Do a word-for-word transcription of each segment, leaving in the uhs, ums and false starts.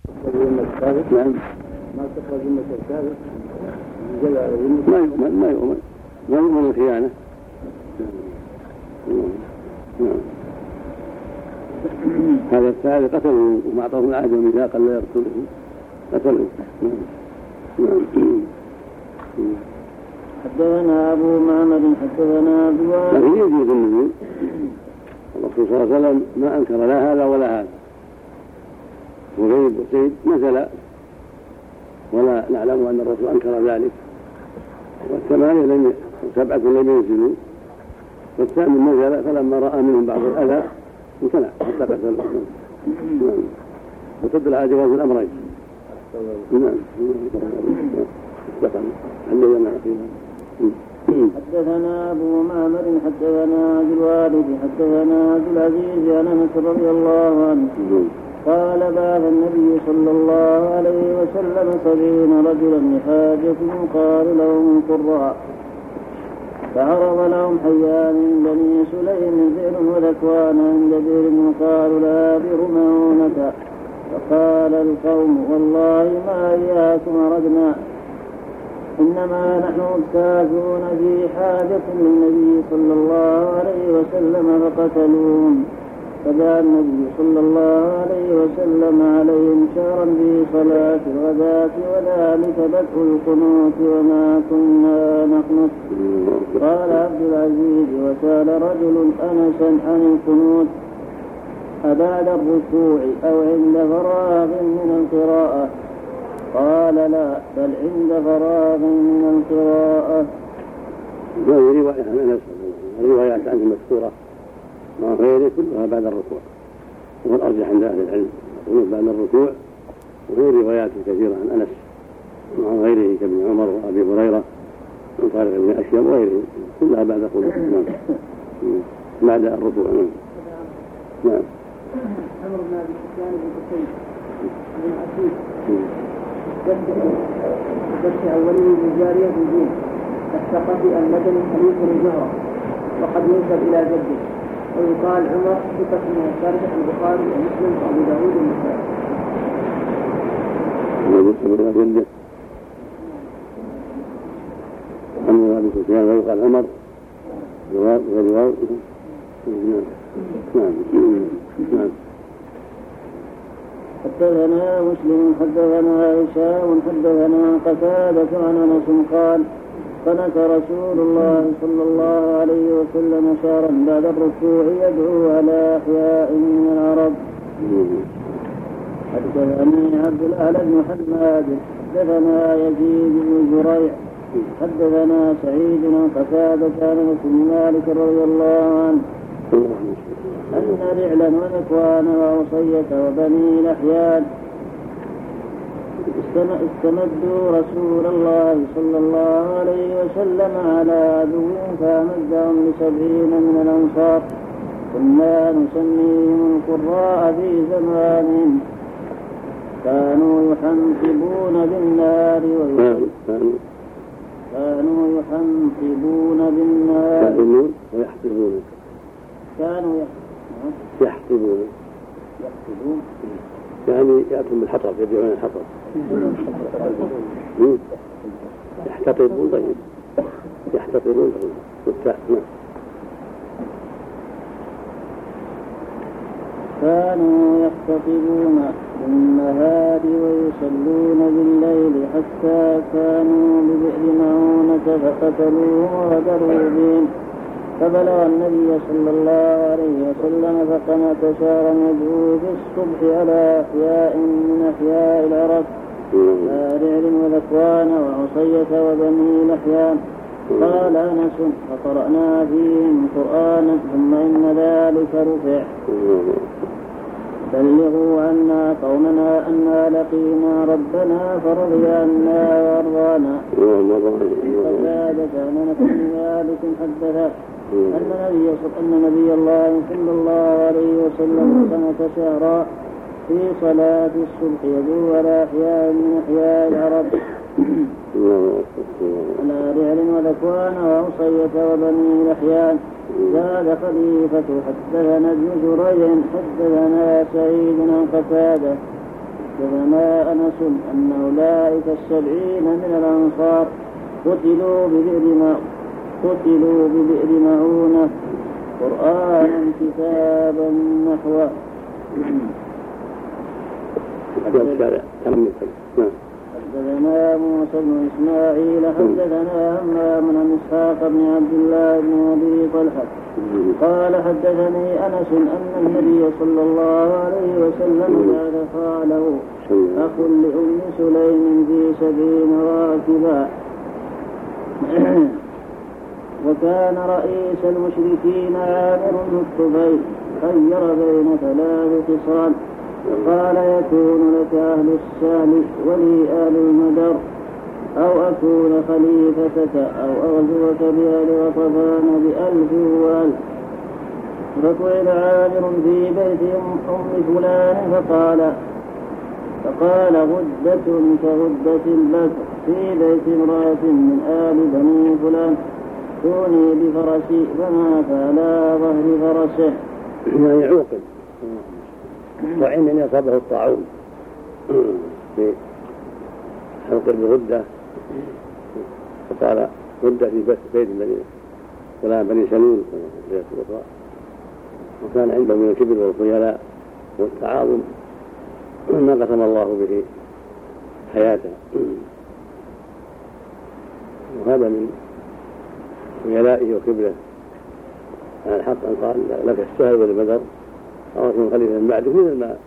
نعم. ما تخرج من الكافر ما يؤمن ما يؤمن ما يؤمن الخيانة. هذا الثالث قتلوا وما أعطاهم العهد والميثاق لا يقتلهم قتلوا. حدثنا أبو معمر حدثنا عبد الوهاب. لكن يجوز النزول، الرسول صلى الله عليه وسلم ما أنكر لا هذا ولا هذا. وغيب وسيد نزل ولا نعلم أن الرسول أنكر ذلك، والثمانية لم سبعة لم ينزلوا، والثامن نزل فلما رأى منهم بعض الأذى امتنع حتى قتل. وتدل على جواز الأمرين. حدثنا أبو معمر حدثنا عبد الوارث حدثنا عبد العزيز عن أنس رضي الله عنه قال بعث النبي صلى الله عليه وسلم سبعين رجلا لحاجة قال لهم قراء، فعرض لهم حيان من بني سليم بئر وذكوان عند بئر قالوا لا بئر مؤونة، فقال القوم والله ما إياكم أردنا، إنما نحن مستاذون في حاجة للنبي صلى الله عليه وسلم فقتلوهم، فدعا النبي صلى الله عليه وسلم عليهم شهرا في صلاة الغداة وذلك بدء القنوت وما كنا نقنط. قال عبد العزيز وسأل رجل أنسا عن القنوت أبعد الركوع أو عند فراغ من القراءة؟ قال لا بل عند فراغ من القراءة. هذه رواية عن أنس، الروايات عنه مذكورة مع غيره كلها بعد الركوع، وهو الأرجح عند أهل العلم يقولون بعد الركوع، وهي روايات كثيرة عن أنس مع غيره كابن عمر وأبي هريرة وطارق بن أشيم وغيره كلها بعد الركوع. بعد الركوع. نعم. عمر بن أبي سفيان بن قتيل بن عتيق فتح أولي بجارية الدين الثقفي المدني حليف الجهرة وقد ينسب إلى جده، ويقال عمر ثقة من الثالثة البخاري ومسلم وأبو داود والنسائي. عمر بن سفيان ويقال عمر ويقال نعم. نعم. حدثنا مسلم حدثنا هشام حدثنا قتادة عن أنس قال قنت رسول الله صلى الله عليه وسلم شهرا بعد الركوع يدعو على أحياء من العرب. حدثني عبد الأعلى بن حماد حدثنا يزيد بن زريع حدثنا سعيد بن قتادة عن أنس بن مالك رضي الله عنه أن رعلا ونكوان وعصية وبني لحيان استمدوا رسول الله صلى الله عليه وسلم على عدو فأمدهم لسبعين من الأنصار كنا نسميهم القراء في زمانهم كانوا يحنطبون بالنار كانوا يحنطبون بالنار ويحطبون كانوا يحطبون يحطبون يعني يأكلون بالحطب يبيعون الحطب يحتطبون طيب يحتطبون والتاء. كانوا يحتطبون بالنهار ويصلون بالليل حتى كانوا ببئر مؤونة فقتلوهم وغدروا بهم، فبلغ النبي صلى الله عليه وسلم فقنت شهرا يدعو بالصبح على أحياء من أحياء العرب رعل وذكوان وعصية وبني لحيان. قال أنس فقرأنا فيهم قرآنا ثم إن ذلك رفع بلغوا عنا قومنا أنا لقينا ربنا فرضي عنا وأرضانا. فزادت عن أنس بن مالك حدث أن نبي أن نبي الله صلى الله عليه وسلم قنت شهرا في صلاة الصبح يدعو على أحياء من أحياء العرب على رعل وذكوان وعصية وبني لحيان. زاد خليفة حدثنا ابن جريج حدثنا سعيد عن قتادة حدثنا أنس أن أولئك السبعين من الأنصار قتلوا ببئر ما قتلوا ببئر معونة قرآنا كتابا نحوه. حدثنا موسى بن إسماعيل حدثنا همام عن إسحاق بن عبد الله بن أبي طلحة قال حدثني أنس أن النبي صلى الله عليه وسلم كان فعله أخ لأم سليم في سبعين راكبا وكان رئيس المشركين عامر بن الطفيل خير بين ثلاث خصال فقال يكون لك أهل السهل ولي أهل المدر أو أكون خليفتك أو أغزوك بأهل غطفان بألف وألف. فقعد عامر في بيت أم فلان فقال فقال غدة كغدة البكر في بيت امرأة من آل بني فلان كوني بفرسي فمات على ظهر فرسه. يعني عوقب وعين أن يصابه الطاعون في حلق بغدة فقال غدة في بيت بني فلان بني سليم وكان عنده من الكبر والخيلاء والتعاظم ما قسم الله به حياته. وهذا من خيلائه وكبره على الحق أن قال لك السهل والبدر أو أكون خليفة من بعده مثل ما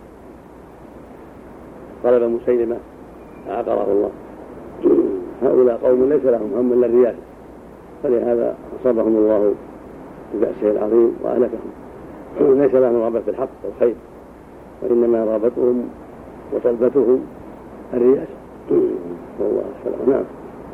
طلب مسيلمة عقره الله. هؤلاء قوم ليس لهم هم إلا الرياسة فلهذا أصابهم الله ببأسه العظيم وأهلكهم. ليس لهم رغبة في الحق والخير وإنما رغبتهم وطلبتهم الرياسة. والله السلام. نعم.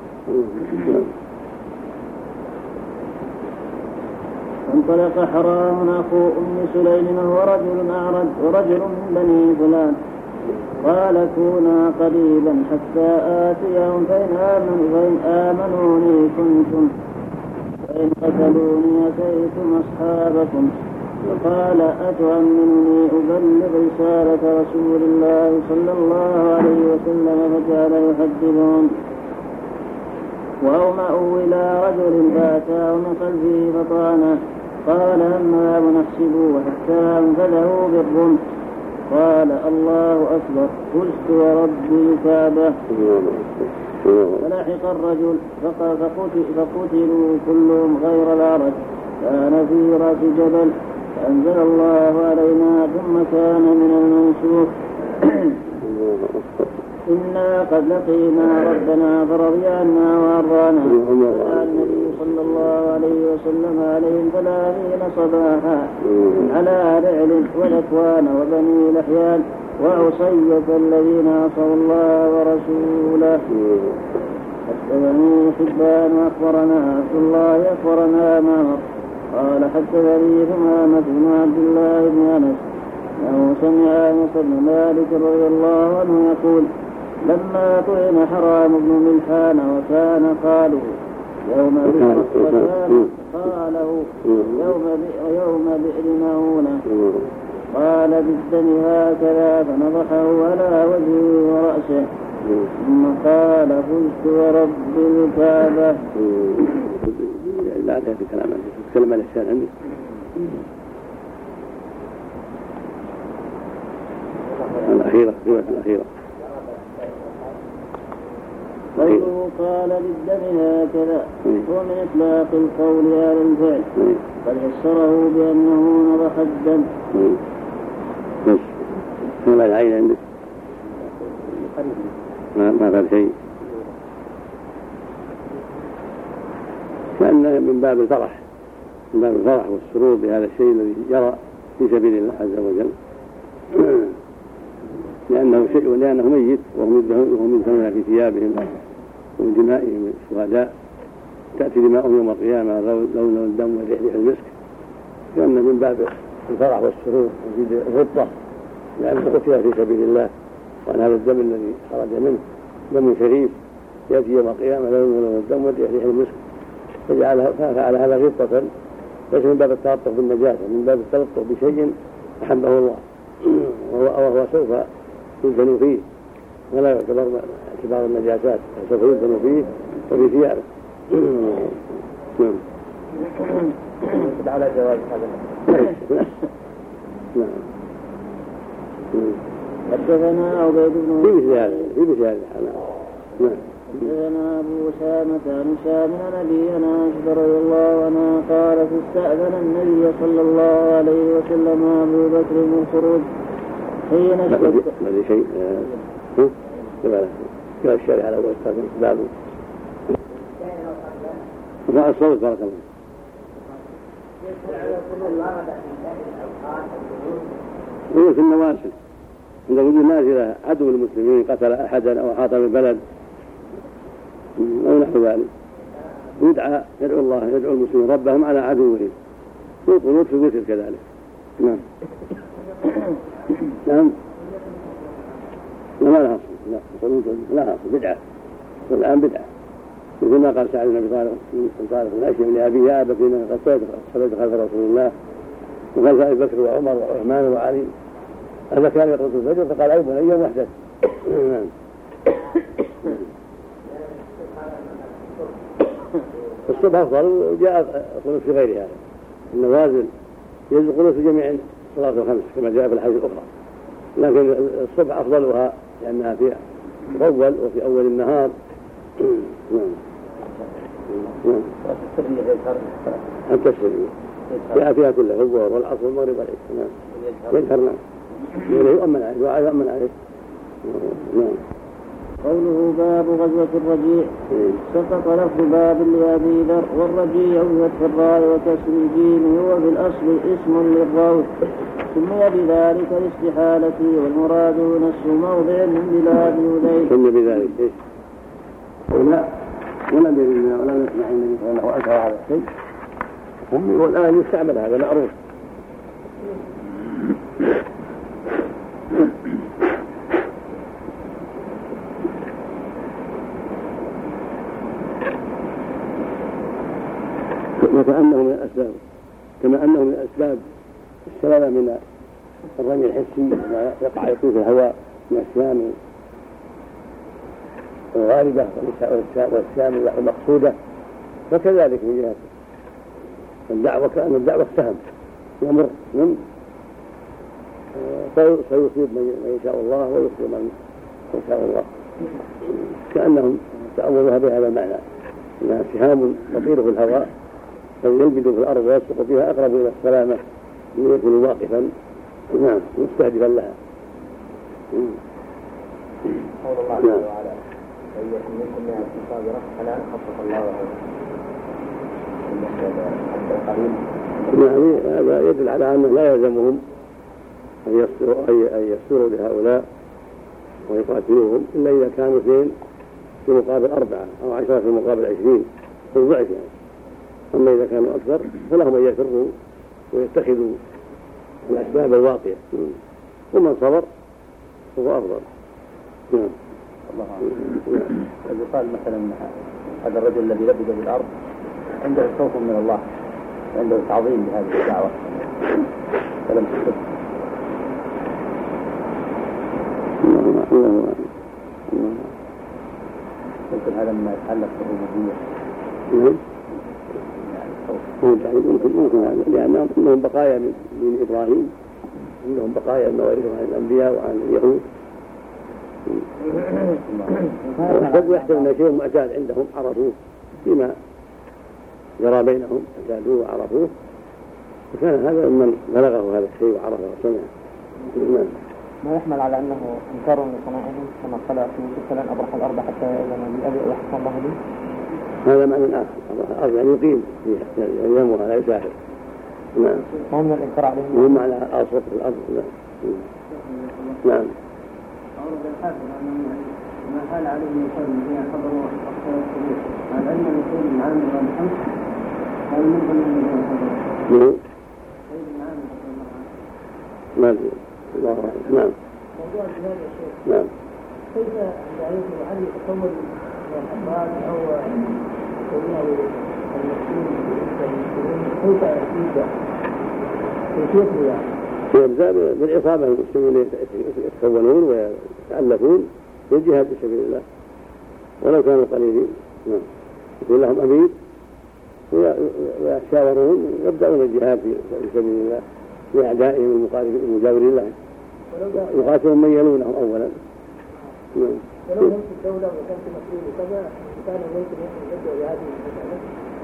انطلق حرام أخو أم سليم وهو رجل أعرج ورجل من بني فلان قال كونا قريبا حتى آتيهم فإن آمنوا فإن آمنوني كنتم وإن قتلوني أتيتم أصحابكم. فقال أتؤمنني أبلغ رسالة رسول الله صلى الله عليه وسلم فجعل يحدثهم. وأومأوا إلى رجل فأتاه من خلفه فطعنه قال أما نحسبه حتى أنفذه بالرمح قال الله أكبر قلت ورب الكعبة. فلحق الرجل فقتلوا كلهم غير الأعرج كان في رأس جبل فأنزل الله علينا ثم كان من المنسوخ إنا قد لقينا ربنا فرضي عنا وأرضانا. فقال النبي صلى الله عليه وسلم عليهم ثلاثين صباحا على رعل ولكوان وبني لحيان وعصية الذين عصوا الله ورسوله. حدثني حبان وأخبرنا عبد الله أخبرنا معمر قال حدثني ثمامة بن عبد الله بن أنس أنه سمع أنس بن مالك رضي الله عنه يقول لما طعن حرام بن ملحان وكان قاله يوم بئر قاله يوم يوم بئر معونة قال بالدم هكذا فنضحه على وجهه ورأسه ثم قال فزت ورب الكعبة. لا تأتي كلام عنه تتكلم عن الإحسان عندي. الأخيرة الرواية الأخيرة قوله قال بالدم هكذا هو من إطلاق القول على الفعل قد فسره بأنه نضح الدم. بس ما العين عندك ما ما قال شيء كأنه من باب الفرح من باب الفرح والسرور بهذا الشيء الذي جرى في سبيل الله عز وجل لأنه شيء ولأنه ميت وهم يدفنون في ثيابهم ومن دمائهم الشهداء تأتي دماؤهم يوم القيامة لون الدم وريح المسك كأنه من باب الفرح والسرور وزيد الغبطة لأنه قتل في سبيل الله وأن هذا الدم الذي خرج منه دم شريف يأتي يوم القيامة لون الدم وريح المسك ففعل هذا غبطة ليس من باب التلطف بالنجاسة من باب التلطف بشيء أحبه الله وهو سوف يدفن فيه ولا يعتبر اعتبار النجاسات سوف يدفن فيه وفي ثيابه. نعم. على جواز هذا. نعم. حدثنا عبيد بن في مثل هذا في مثل هذا نعم. حدثنا أبو أسامة عن هشام عن أبي عائشة رضي الله عنها قالت استأذن النبي صلى الله عليه وسلم أبو بكر من الخروج حين اشتد. ما في شيء كيف الشارع على أول السابق بابه وفاء الصوت بارك الله. هو في النواسل عند وجود نازلة عدو المسلمين قتل أحدا أو أحاط بالبلد أو نحو ذلك يدعى يدعو الله يدعو المسلمين ربهم على عدوهم والقنوت في الوتر كذلك. نعم. نعم. لا لا أصل لا لا أصل بدعة والآن بدعة مثل ما قال سعد بن أبي طالب طالب الأشياء لأبيه يا أبت إنك قد صليت خلف رسول الله وخلف أبي بكر وعمر وعثمان وعلي هذا كان يقرأ الفجر فقال أي بني وحدث. الصبح أفضل جاء القنوت في غير هذا النوازل يجوز القنوت في جميع الصلاة الخمس كما جاء في الحديث الأخرى لكن الصبح أفضلها لأنها في أول وفي أول النهار. نعم. نعم. حتى السرية فيها فيها كلها الظهر والعصر والمغرب والعشاء. نعم. يجهر نعم يؤمن عليه دعاء يؤمن عليه. نعم. قوله باب غزوة الرجيع سقط لفظ باب لأبي ذر والرجيع بفتح الراء وكسر الجيم هو بالأصل اسم للروض سمي بذلك الاستحالة والمراد نص موضع من بلاد يدين. سمي بذلك ايش؟ ولا ولا بيننا ولا نسمع النبي صلى الله عليه وسلم هذا الشيء والآن يستعمل هذا معروف. وكأنه من الأسباب كما أنه من الأسباب السلامة من الرمي الحسي ما يقع يطوف في الهواء من السام الغالبة والسام المقصودة فكذلك من جهة الدعوة كأن الدعوة سهم يمر من فيصيب من يشاء الله ويخطئ من يشاء الله كأنهم تأولوها بهذا المعنى أنها سهام تطير في الهواء فينجد في الأرض ويسقط فيها أقرب إلى السلامة ليكون واقفا نعم مستهدفا لها. قول الله تعالى وعلا فإيكم منكم من الصابرة فلا خفف الله يعني هذا يدل على أنه لا يلزمهم أن يسروا لهؤلاء ويقاتلوهم إلا إذا كانوا اثنين في مقابل أربعة أو عشرة في مقابل عشرين في الضعف يعني. أما إذا كانوا أكثر فلهم أن يفروا ويتخذوا الأسباب الواقية ومن صبر هو أفضل. نعم. الله أعلم. يقال مثلا هذا الرجل الذي لبث بالأرض عنده خوف من الله وعنده تعظيم لهذه الدعوة فلم تكن ممكن هذا مما يتعلق بالربوبية. ممكن ممكن هذا لأن عندهم بقايا من دين إبراهيم عندهم بقايا من ورثوا عن الأنبياء وعن اليهود ويحتمل أن شيء معتاد عندهم عرفوه فيما جرى بينهم اعتادوه وعرفوه وكان هذا من بلغه هذا الشيء وعرفه وسمعه. ما يحمل على أنه إنكار لصنائعهم كما قال في مثلا أبرح الأرض حتى يأذن بأبي ويحكم الله به. هذا معنى آخر الأرض يعني يقيم فيها ينامها لا يسافر. نعم. ما من الإنكار عليهم. وهم معنى أصوات في الأرض. نعم. أورد الحافظ أنه ما حال عليه من قول الذين حضروا أخطاء السبيل مع العلم أن يكون من عام الرابحة قال من ضمن الذين حضروا. سيد العام ما أدري الله أعلم. نعم. موضوع هذا الشيء. نعم. كيف يعرف هل يتصور الأمراض أو المسؤول كيف يفيد كيفيته يعني يبدأ بالعصابة المسلمين يتكونون ويتألفون للجهاد في سبيل الله ولو كانوا قليلين. نعم. يكون لهم أمير ويتشاورون يبدأون الجهاد في سبيل الله لأعدائهم المجاورين لهم يقاتلون من يلونهم أولا. ولو هم في الدولة وكان في مسؤول وكذا كان ممكن يبدأ بهذه المسألة.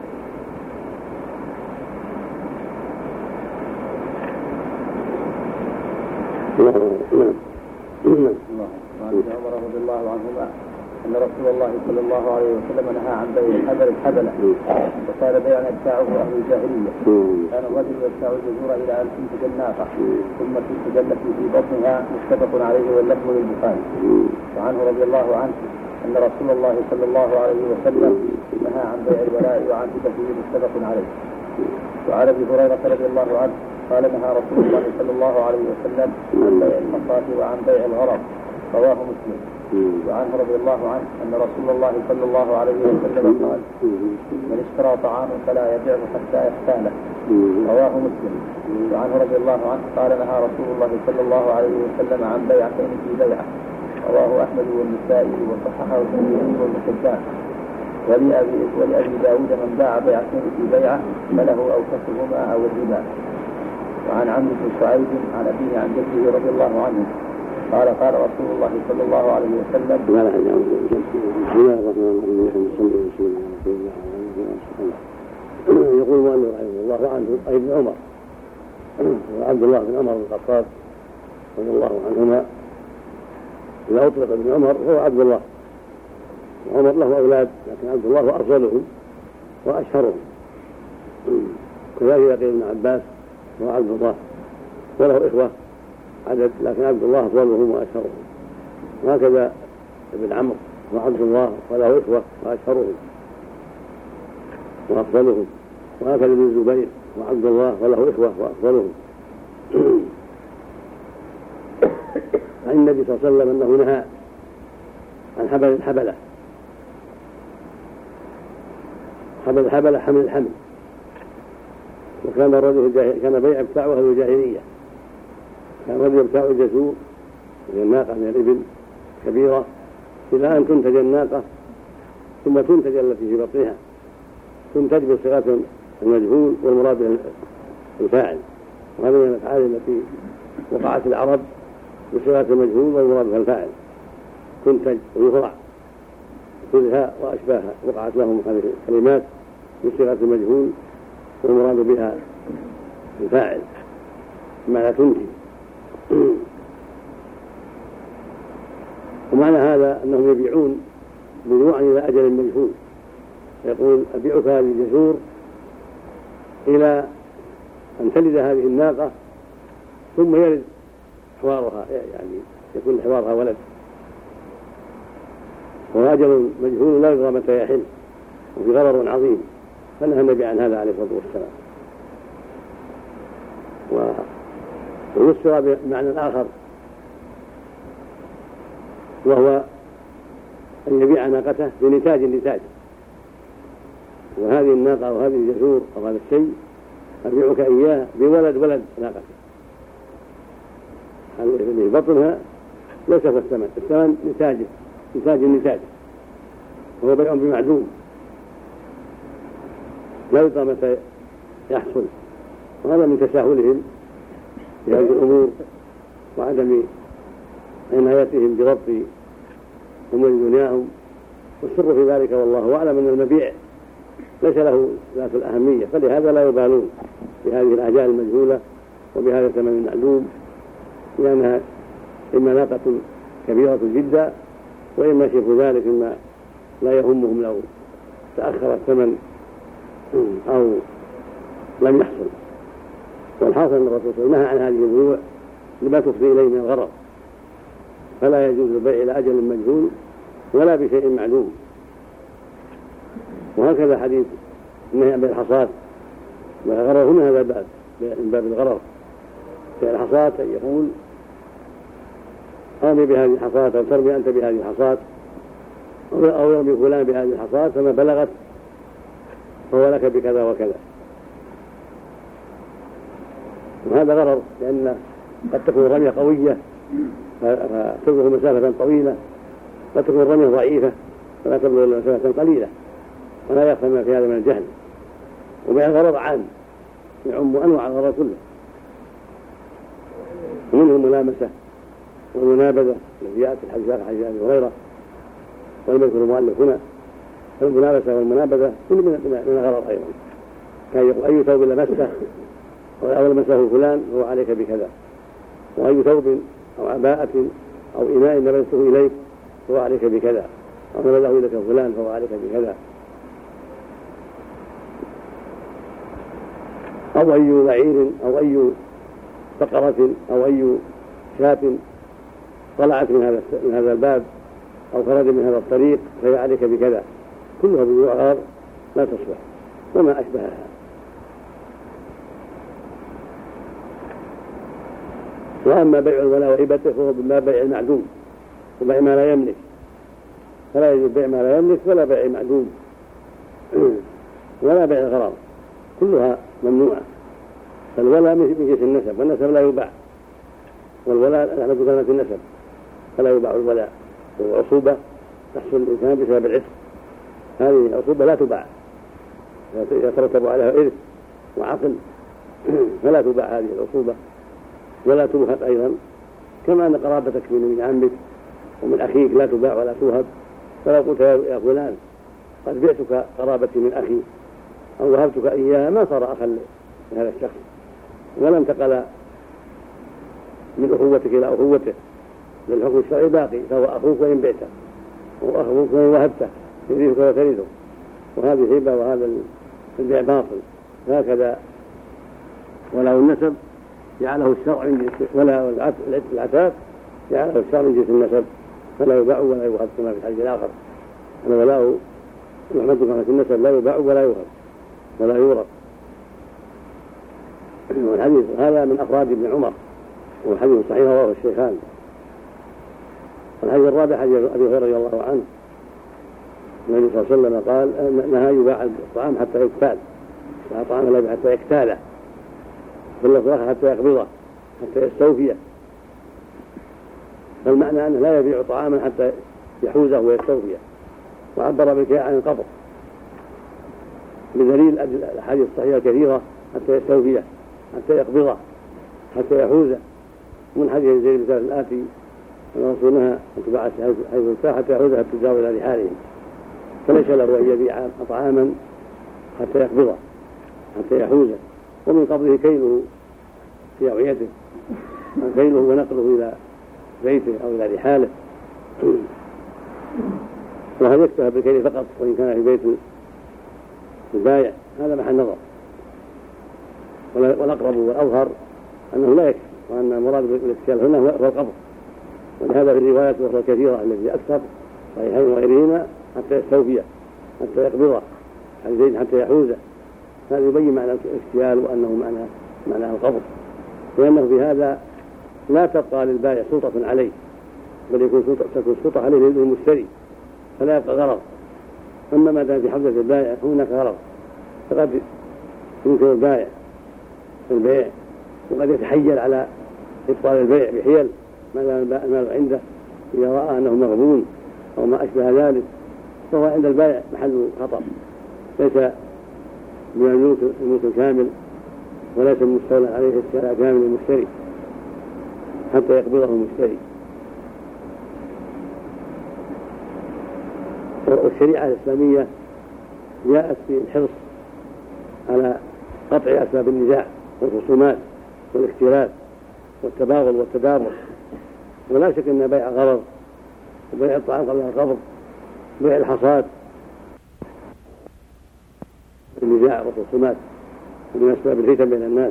نعم. وعن ابن عمر رضي الله عنهما أن رسول الله صلى الله عليه وسلم نهى عن بيع الحبل الحبلة وقال بيع يدفعه أهل الجاهلية. كان الرجل يدفع الجزور إلى أن تنتج الناقة ثم تنتج التي في بطنها متفق عليه واللفظ للبخاري. وعنه رضي الله عنه أن رسول الله صلى الله عليه وسلم نهى عن بيع الولاء وعن هبته متفق عليه. وعن ابي هريرة رضي الله عنه قال نهى رسول الله صلى الله عليه وسلم عن بيع المصاف وعن بيع الغرض رواه مسلم. وعنه رضي الله عنه أن رسول الله صلى الله عليه وسلم قال من اشترى طعاما فلا يبيعه حتى يحتاله رواه مسلم. وعنه رضي الله عنه قال نهى رسول الله صلى الله عليه وسلم عن بيعتين في بيعة رواه أحمد والنسائي وصححه الترمذي وابن حبان. ولأبي ولأبي داود من باع بيعتين في بيعة فله أو كسبهما أو الربا. وعن عمرو بن شعيب عن أبيه عن جده رضي الله عنه قال قال رسول الله صلى الله عليه وسلم بسم الله الرحمن الرحيم. يقول المؤلف رحمه الله عنه ابن عمر وعبد الله بن عمر بن الخطاب رضي الله عنهما إذا أطلق ابن عمر هو عبد الله. عمر له أولاد لكن عبد الله هو أفضلهم وأشهرهم. كذلك قيل ابن عباس هو عبد الله وله إخوة عدد لكن عبد الله أفضلهم وأشهرهم. وهكذا ابن عمرو وعبد الله وله إخوة وأشهرهم وأفضلهم. وهكذا ابن الزبير وعبد الله وله إخوة وأفضلهم. عن النبي صلى الله عليه وسلم أنه نهى عن حبل الحبلة. حبل الحبلة حمل الحمل. وكان الرجل كان بيع بتاعه أهل الجاهلية. كان الرجل بتاعه الجزور من الناقة من الإبل كبيرة إلى أن تنتج الناقة ثم تنتج التي في بطنها تنتج بصيغة المجهول والمراد الفاعل. وهذا من الأفعال التي وقعت العرب بصيغة المجهول والمراد الفاعل تنتج ويفرع كلها وأشباهها وقعت لهم هذه الكلمات بصيغة المجهول والمراد بها الفاعل ما لا تنتج. ومعنى هذا أنهم يبيعون بيوعا إلى أجل مجهول. يقول أبيعك هذه الجزور إلى أن تلد هذه الناقة ثم يلد حوارها يعني يكون حوارها ولد وأجل مجهول لا يدرى متى يحل وفي غرر عظيم. فنهى النبي عن هذا عليه الصلاة والسلام. ويسر بمعنى آخر وهو أن يبيع ناقته بنتاج نتاج. وهذه الناقة أو هذه الجزور أو هذا الشيء أبيعك إياه بولد ولد ناقته. اللي بطنها ليس في الثمن، الثمن نتاجه نتاج النتاج وهو بيع بمعدوم لا يدرى متى يحصل. وهذا من تساهلهم في هذه الأمور وعدم عنايتهم بضبط أمور دنياهم. والسر في ذلك والله أعلم أن المبيع ليس له ذات الأهمية فلهذا لا يبالون بهذه الأجال المجهولة وبهذا الثمن المعلوم لأنها إما ناقة كبيرة جدا وإما شبه ذلك مما لا يهمهم لو تأخر الثمن أو لم يحصل. والحاصل أن الرسول صلى الله عليه وسلم نهى عن هذه البيوع لما تفضي إليه من الغرض. فلا يجوز البيع إلى أجل مجهول ولا بشيء معلوم. وهكذا حديث النهي عن بيع الحصاد والغرر من هذا الباب من باب الغرر. بيع الحصاد أن يقول ارمي بهذه الحصاد أو ترمي أنت بهذه الحصاد أو يرمي فلان بهذه الحصاد فما بلغت فهو لك بكذا وكذا. وهذا غرر لأن قد تكون الرمية قوية فتبلغ مسافة طويلة، قد تكون الرمية ضعيفة فلا تبلغ مسافة قليلة، ولا يخفى ما في هذا من الجهل. وبيع الغرض عام يعم أنواع الغرض كله، ومنه الملامسة والمنابذة التي جاءت في الحديث حديث أبي هريرة ولم يذكر المؤلف هنا. فالملامسة والمنابذة كل من الغرض أيضا، كان يقول أي ثوب لمسه أو لمسه فلان فهو عليك بكذا، وأي ثوب أو عباءة أو إناء لمسته إليك فهو عليك بكذا، أو نبذه لك فلان فهو عليك بكذا. أو أي بعير أو أي بقرة أو أي شاة طلعت من هذا من هذا الباب أو خرج من هذا الطريق فهي عليك بكذا، كلها بيوع غرض لا تصلح وما أشبهها. وأما بيع الولاء وهبته فهو بما بيع المعدوم وبيع ما لا يملك، فلا يجوز بيع ما لا يملك ولا بيع معدوم ولا بيع الغرض، كلها ممنوعة. فالولاء من جنس النسب، والنسب لا يباع، والولاء على كلمة النسب فلا يباع الولاء. والعصوبة تحصل الإنسان بسبب العتق، هذه العصوبة لا تباع، يترتب عليها إرث وعقل فلا تباع هذه العصوبة ولا توهب أيضا، كما أن قرابتك من عمك ومن أخيك لا تباع ولا توهب. فلو قلت يا فلان قد بعتك قرابتي من أخي أو وهبتك إياها ما صار أخا لهذا الشخص، ولا انتقل من أخوتك إلى أخوته، للحكم الشرعي باقي، فهو أخوك وإن بعته وأخوك وإن وهبته يريدك وتريده، وهذه هبة وهذا البيع باطل. هكذا ولو النسب جعله الشرع من جنس، ولا العتاب جعله الشرع من جنس النسب فلا يباع ولا يوهب، كما في الحديث الآخر الولاء محمد كما في النسب لا يباع ولا يوهب ولا يورث. والحديث هذا من أفراد ابن عمر، والحديث صحيح رواه الشيخان. الحديث الرابع حديث أبي هريرة رضي الله عنه النبي صلى الله عليه وسلم قال نهى يباع الطعام حتى يكتال، الطعام لا يباع حتى يكتاله، واللفظ حتى يقبضه حتى يستوفيه. فالمعنى أنه لا يبيع طعاما حتى يحوزه ويستوفيه، وعبر بالكياء عن القبض بدليل الأحاديث الصحيحة الكثيرة حتى يستوفيه حتى يقبضه حتى يحوزه، من حديث زيد بن الآتي أن رسولنا أن تباع حيث التاح حتى يحوزها التجار إلى رحالهم، فليس له أن يبيع طعاما حتى يقبضه حتى يحوزه، ومن قبضه كيله في أوعيته، كيله ونقله إلى بيته أو إلى رحاله، وهل يكتفى بالكيل فقط وإن كان في بيت البائع هذا محل نظر، والأقرب والأظهر أنه لا يكفي، وأن المراد بالاكتيال هنا هو القبض. ولهذا في الروايات الأخرى الكثيرة التي أكثر صحيحين وغيرهما حتى يستوفيه حتى يقبضه حتى حتى يحوزه، هذا يبين معنى الاكتيال وأنه معنى معنى القبض، لأنه في هذا لا تبقى للبائع سلطة عليه، بل يكون سلطة تكون سلطة عليه للمشتري فلا يبقى غرض. أما ما دام في حفظة البائع هناك غرض، فقد يمكن البائع البيع وقد يتحيل على إبطال البيع بحيل ما دام المال عنده إذا رأى أنه مغبون أو ما أشبه ذلك، فهو عند البائع محل خطر، ليس من الملك الملك الكامل وليس المستولى عليه استيلاء كامل المشتري حتى يقبضه المشتري. والشريعة الإسلامية جاءت في الحرص على قطع أسباب النزاع والخصومات والاختلاف والتباغض والتدابر، ولا شك أن بيع غرض وبيع الطعام قبل القبض بيع الحصاد النزاع والخصومات ومن أسباب الفتن بين الناس.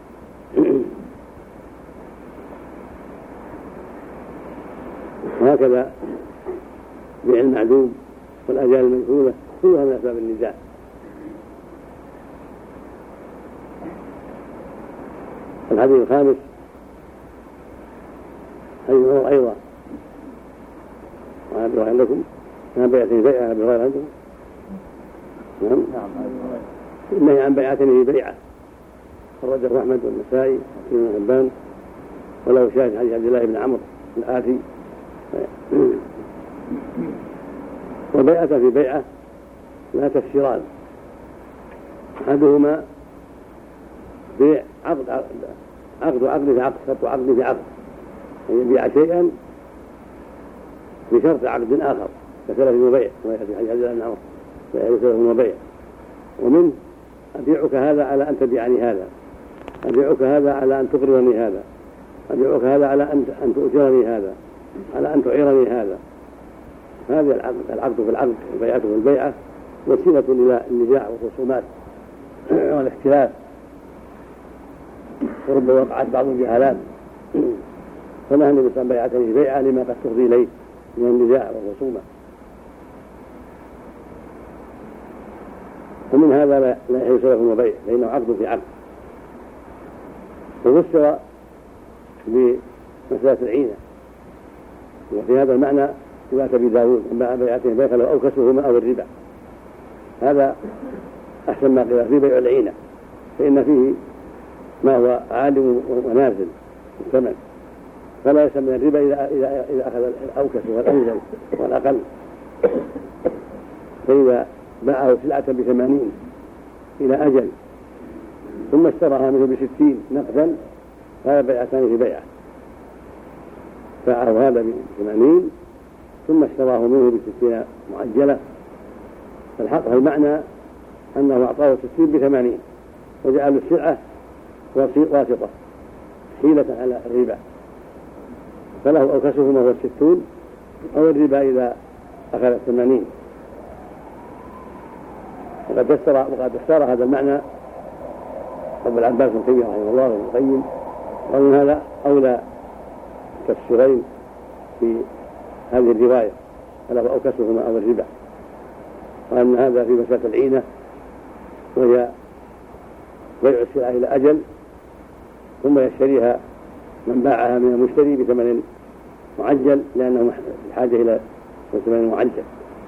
وهكذا بيع المعدوم والأجال المجهولة كلها من أسباب النزاع. الحديث الخامس حديث عمر أيضا وعن أبي عندكم كان بيعتين بيعة أبي هريرة عندكم نعم النهي عن بيعتين بيعة، خرجه أحمد والنسائي وابن حبان ولو شاهد حديث عبد الله بن عمرو الآتي. وبيعة في بيعة لا تفسيران، أحدهما بيع عقد عقد عقد في عقد شرط عقد في عقد، أن يبيع شيئا بشرط عقد آخر كسلف وبيع كما يأتي في حديث عبد الله بن عمرو سلف وبيع. ومن أبيعك هذا على أن تبيعني هذا، أبيعك هذا على أن تقرضني هذا، أبيعك هذا على أن تؤجرني هذا، على أن تعيرني هذا. هذا العقد العقد في العقد والبيعة في البيعة وسيلة إلى النزاع والخصومات والاختلاف، وربما وقعت بعض الجهالات، فنهى النبي صلى الله عليه وسلم بيعة بيعة لما قد تفضي إليه من النزاع والخصومة. ومن هذا لا يحل سلف وبيع لأنه عقد في عقد. وفسر بمسألة العينة، وفي هذا المعنى رواية أبي داود أما بيعتين بيع فلو أوكسهما أو الربا، هذا أحسن ما قيل فيه بيع العينة، فإن فيه ما هو عالم ونازل الثمن، فلا يسمى الربا إذا إذا إذا أخذ الأوكس والأنزل والأقل. فإذا باعه سلعة بثمانين إلى أجل ثم اشتراها منه بستين نقدا هذا بيعتان في بيعة، باعه هذا بثمانين ثم اشتراه منه بستين معجلة، فالحق المعنى أنه أعطاه ستين بثمانين وجعل السلعة واسطة حيلة على الربا، فله أوكسهما هو الستون أو الربا إذا أخذ الثمانين. وقد فسر وقد اختار هذا المعنى أبو العباس بن تيمية رحمه الله وابن القيم، ومن هذا أولى تفسيرين في هذه الرواية، فله أوكسهما أو الربا، وأن هذا في مسألة العينة وهي بيع السلعة إلى أجل ثم يشتريها من باعها من المشتري بثمن معجل لأنه بحاجة إلى ثمن معجل.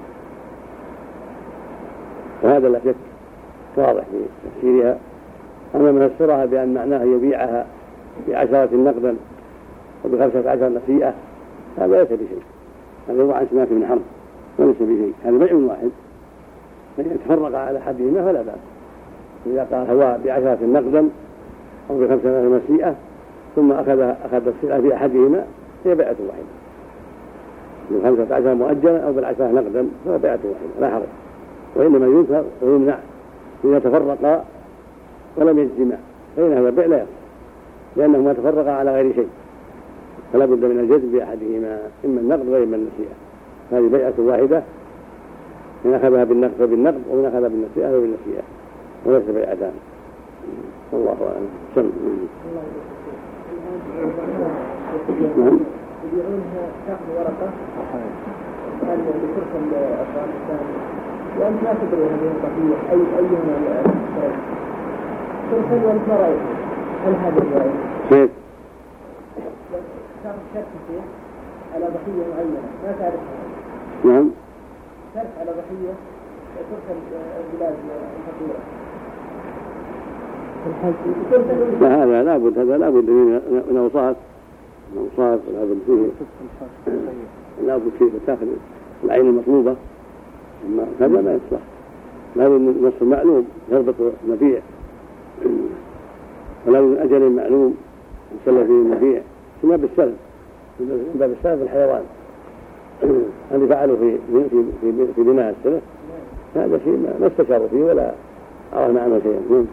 وهذا لا شك واضح في تفسيرها. أما من فسرها بأن معناها يبيعها بعشرة نقدا وبخمسة عشر نسيئة هذا ليس بشيء، هذا هو عن سماك بن حرب وليس بشيء، هذا بيع واحد، فإن تفرق على أحدهما فلا بأس. إذا قال هو بعشرة نقدا أو بخمسة عشر نسيئة ثم أخذ أخذ السلعة في أحدهما هي بيعة واحدة، بخمسة عشر مؤجلا أو بالعشرة نقدا فهو بيعة واحدة لا حرج. وإنما ينكر ويمنع إذا تفرقا ولم يجتمع، فإن هذا البيع لا يصح لأنهما تفرقا على غير شيء، فلا بد من الجزم بأحدهما إما النقد وإما النسيئة. هذه بيعة واحدة، من أخذها بالنقد فبالنقد ومن أخذها بالنسيئة فبالنسيئة، وليس بيعتان. والله أعلم. سم. نعم. يبيعونها تأخذ ورقة هل بترسل لأفراد الثاني وأنت لا تدري هذه القضية أي أيهما ترسل وأنت ما رأيت هل هذا الرأي؟ كيف؟ صار شرط فيه على ضحية معينة ما تعرفها. نعم. شرط على ضحية ترسل البلاد الفقيرة. هذا لابد هذا لابد من أوصاف أوصاف لابد فيه لابد فيه تأخذ العين المطلوبة، أما هذا لا يصلح، لابد من نص معلوم يربط المبيع، ولابد من أجل معلوم يسلف فيه المبيع، كما بالسلف من باب السلف الحيوان اللي فعلوا في في في, في بناء السلف هذا شيء ما استشاروا فيه ولا عرفنا عنه شيئا.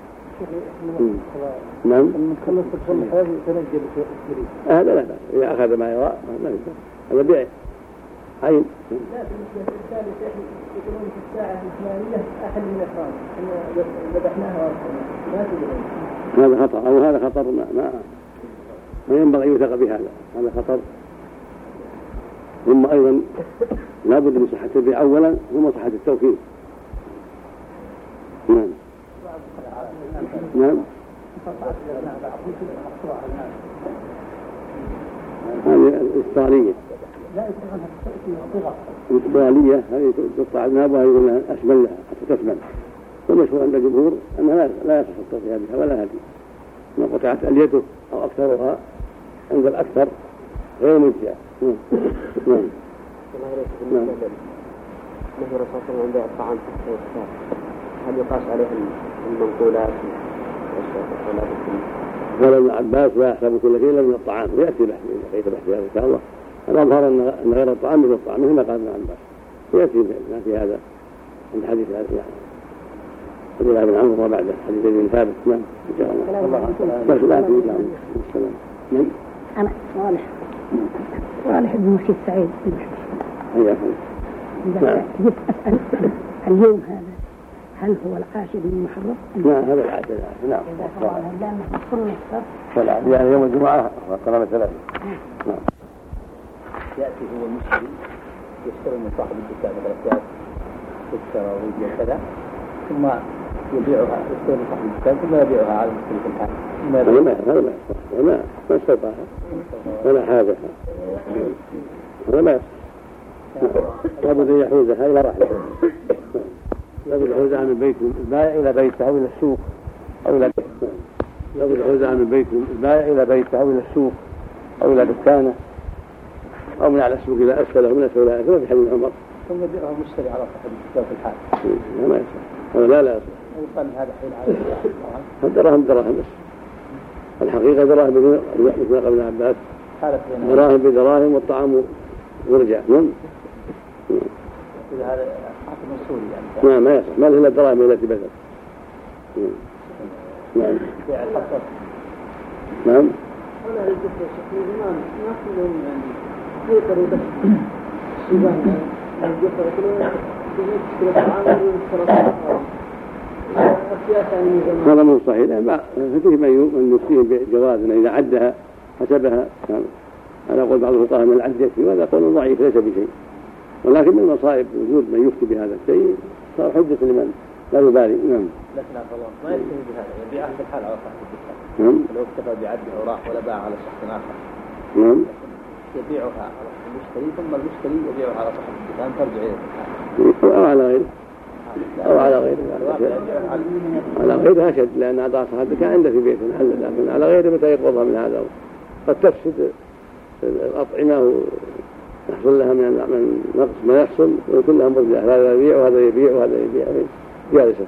نعم. المكلف تدخل الحياة يتنجل الشريك. هذا لا بأس، إذا أخذ ما يرى ما يبقى، هذا بيع عين. لا بالنسبة للثالث يقولون في الساعة الفلانية أحد من الأفراد إن ذبحناها ما تدرون. هذا خطر أو هذا خطر ما ما, ما ينبغي يوثق بهذا، هذا خطر. ثم أيضا لا بد من صحة البيع أولا ثم صحة التوكيل. نعم. نعم. هذه الإسرائيلية. لا يستغلها في صغر. الإسرائيلية هذه تقطع أذنابها يقول لها أشمل لها حتى تشمل. والمشهور عند الجمهور أنها لا لا يصح التوفيق بها ولا هذه. ما قطعت اليد أو أكثرها عند الأكثر غير مجزئة. نعم. نعم. نعم. مثل الرسول عند الطعام في الكتاب هل يقاس عليه المنقولات والأشياء؟ قال ابن عباس لا يحسب كل شيء من الطعام، يأتي بحث بقية بحث إن شاء الله. الأظهر أن غير الطعام مثل الطعام مثل ما قال ابن عباس، يأتي ما في هذا عند حديث يعني عبد الله بن عمرو وبعده حديث ابن ثابت. نعم إن شاء الله. بس لا في السلام. من؟ أنا صالح صالح بن مشيد سعيد بن حياك الله. جيت أسأل اليوم هذا هل هو العاشر من محرم؟ نعم هذا العاشر. نعم. لأنه صنف فالعاشر يعني يوم الجمعة وقرابة ثلاثة. نعم. يأتي هو المشتري يشتري من صاحب الدكان مثلا تكسر أو كذا ثم يبيعها يشتري من صاحب الدكان ثم يبيعها على المشتري في الحال. هذا ما هذا ما يصح. ما ما استطاعها ولا حاجة. هذا ما يصح. لابد أن يحوزها إلى رحلة. لابد يحوزها من بيت البائع إلى بيته أو إلى السوق أو إلى لابد يحوزها من بيت البائع إلى بيته أو إلى السوق أو إلى دكانه أو من على السوق إلى أسفله ومن أسفل إلى أسفله في حديث عمر. ثم يبيعها المشتري على صاحب الدكان في الحال. لا ما يصح. هذا لا لا يصح. يقال هذا حيل على الدراهم دراهم بس. الحقيقة دراهم مثل ما قال ابن عباس دراهم بدراهم والطعام ورجع. نعم. هذا حاكم السوري يعني. نعم ما يصح. ما له إلا الدراهم التي بدت. نعم. بيع الحصر. نعم. أنا أريد أن أقول الإمام ما كلهم يعني هي طريقة السودان يعني يقول يقولون تشتري الطعام ويشتري الطعام. هذا مو صحيح. لا فيه من يفتيه بجواز أن إذا عدها حسبها. هذا يقول بعض الفقهاء من العد يكفي وهذا قول ضعيف ليس بشيء. ولكن من المصائب وجود من يفتي بهذا الشيء صار حجة لمن لا يبالي. نعم. لكن الله ما يكتفي بهذا يبيعها في الحال على صاحب الدكان. نعم. لو اكتفى بعدها وراح ولا باع على شخص آخر. نعم. يبيعها على المشتري ثم المشتري يبيعها على صاحب الدكان ترجع إلى الدكان. أو على غيره. أو على غيره. على غيره أشد لأن أعضاء صاحب الدكان عنده في بيته محل لكن على غيره متى يقبضها من هذا قد تفسد الأطعمة يحصل لها من نقص ما يحصل ويكون لها مرجع هذا يبيع وهذا يبيع وهذا يبيع جالسة.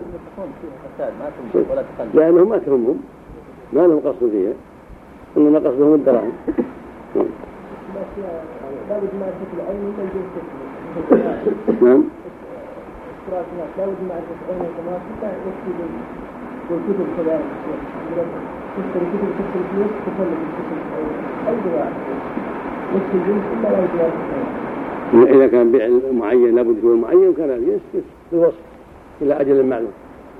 لأنهم ما تهمهم ما لهم قصد فيها إنما قصدهم الدراهم. نعم. لابد معرفة عين الجماعة حتى يكتب والكتب كذلك تشتري كتب تشتري فلوس تخلي الكتب أي دواء يكتب جنس إلا لا يدواء. إذا كان بيع معين لابد يكون معين كان يسكت بالوصف إلى أجل معلوم.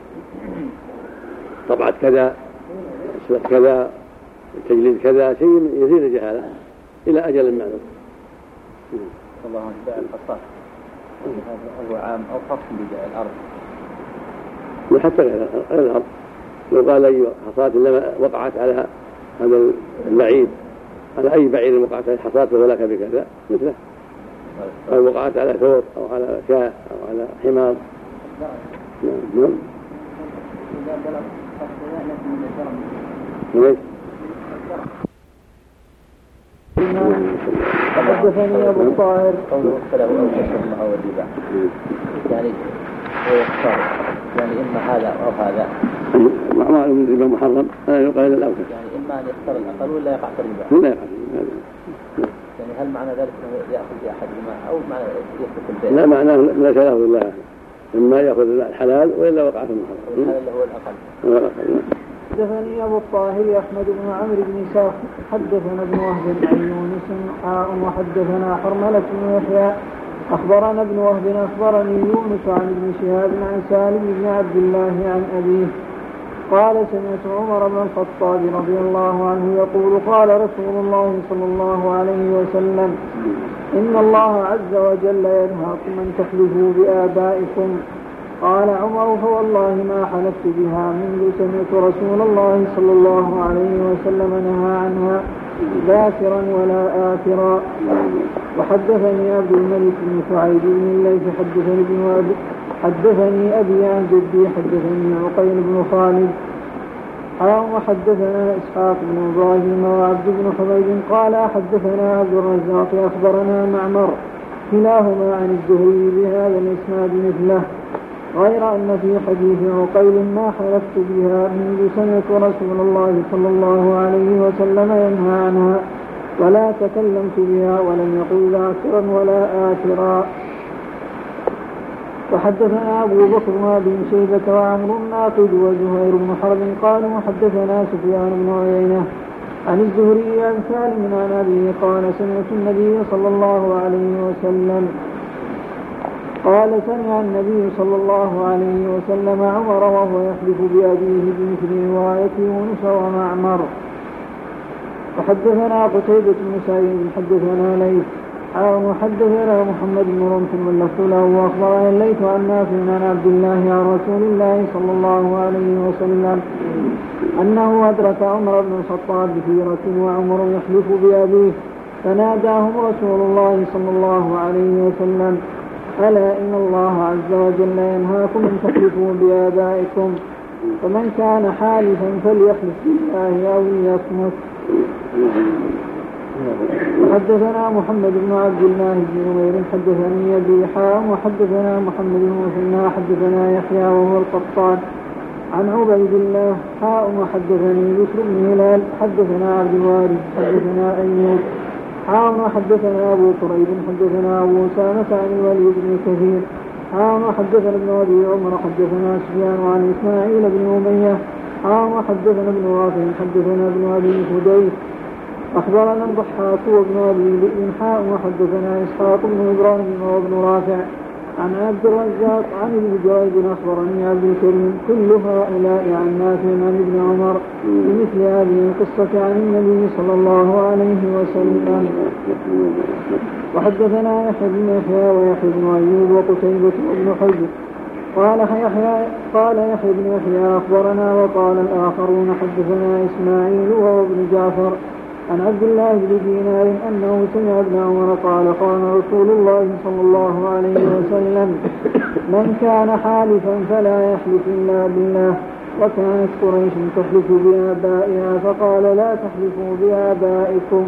طبعة كذا اسود كذا تجليد كذا شيء يزيد الجهالة إلى أجل معلوم. الله عنه بيع الحصاد هذا هو عام أو خاص ببيع الأرض. وحتى غير الأرض لو قال أي حصاد لما وقعت على هذا اللعيب على أي بعير وقعت على حصاد فلك بكذا مثله أو وقعت على ثور أو على شاة أو على حمار. نعم. نعم. حدثني أبو الطاهر قوله السلام أو السلام أو الربا يعني هو يختار يعني إما هذا أو هذا ما معلوم الربا محرم لا يقال إلا الأوكل يعني إما أن يختار الأقل ولا يقع في الربا. لا يقع يعني هل معنى ذلك أنه يأخذ بأحدهما أو معنى يترك البيع؟ لا معناه لا يأخذ الله إما يأخذ الحلال وإلا وقع في المحرم. الحلال هو الأقل. هو الأقل. حدثني أبو الطاهر أحمد بن عمرو بن ساق حدثنا ابن وهب عن يونس حاء وحدثنا حرملة بن يحيى أخبرنا ابن وهب أخبرني يونس عن ابن شهاب عن سالم بن عبد الله عن أبيه قال سمعت عمر بن الخطاب رضي الله عنه يقول قال رسول الله صلى الله عليه وسلم إن الله عز وجل ينهاكم أن تحلفوا بآبائكم. قال عمر فوالله ما حلفت بها منذ سمعت رسول الله صلى الله عليه وسلم نهى عنها ذاكرا ولا آثرا. وحدثني عبد الملك بن سعيد بن الليث حدثني ابن حدثني أبي عن جدي حدثني عقيل بن خالد وحدثنا إسحاق بن إبراهيم وعبد بن حميد قال حدثنا عبد الرزاق أخبرنا معمر كلاهما عن الزهري بهذا الإسناد مثله غير أن في حديث عقيل ما حلفت بها منذ سمعت رسول الله صلى الله عليه وسلم ينهى عنها ولا تكلمت بها ولم يقل ذاكرا ولا آثرا. وحدثنا أبو بكر بن شيبة وعمر الناقد وزهير بن حرب قالوا حدثنا سفيان بن عيينة عن الزهري عن سالم عن أبيه قال سمعت النبي صلى الله عليه وسلم قال سمع النبي صلى الله عليه وسلم عمر وهو يحلف بأبيه بمثل رواية يونس ومعمر. وحدثنا قتيبة بن سعيد حدثنا ليث عن حدثنا محمد بن رمح واللفظ له وأخبرنا الليث عن نافع عن عبد الله عن رسول الله صلى الله عليه وسلم أنه أدرك عمر بن الخطاب بحيرة وعمر يحلف بأبيه فناداهم رسول الله صلى الله عليه وسلم ألا إن الله عز وجل ينهاكم أن تحلفوا بآبائكم فمن كان حالفا فليحلف بالله أو ليصمت. وحدثنا محمد بن عبد الله بن نمير حدثني أبي حام وحدثنا محمد بن مثنى حدثنا يحيى وهو القطان عن عبيد الله حاء وحدثني بشر بن هلال حدثنا عبد الوارث حدثنا أيوب حاء وحدثنا أبو كريب حدثنا أبو أسامة عن الوليد بن كثير حاء وحدثنا ابن أبي عمر حدثنا سفيان عن إسماعيل بن أمية حاء وحدثنا ابن رافع حدثنا ابن أبي حديث أخبرنا الضحاك وابن أبي ذئب حاء وحدثنا إسحاق بن إبراهيم وابن رافع عن عبد الرزاق عن ابن جريج أخبرني عبد الكريم كل هؤلاء عن نافع عن ابن عمر بمثل هذه القصة عن النبي صلى الله عليه وسلم. وحدثنا يحيى بن يحيى ويحيى بن أيوب وقتيبة وابن حجر قال يحيى قال يحيى بن يحيى أخبرنا وقال الآخرون حدثنا إسماعيل وهو ابن جعفر عن عبد الله بن دينار أنه سمع ابن عمر قال قال رسول الله صلى الله عليه وسلم من كان حالفا فلا يحلف إلا بالله وكانت قريش تحلف بآبائها فقال لا تحلفوا بآبائكم.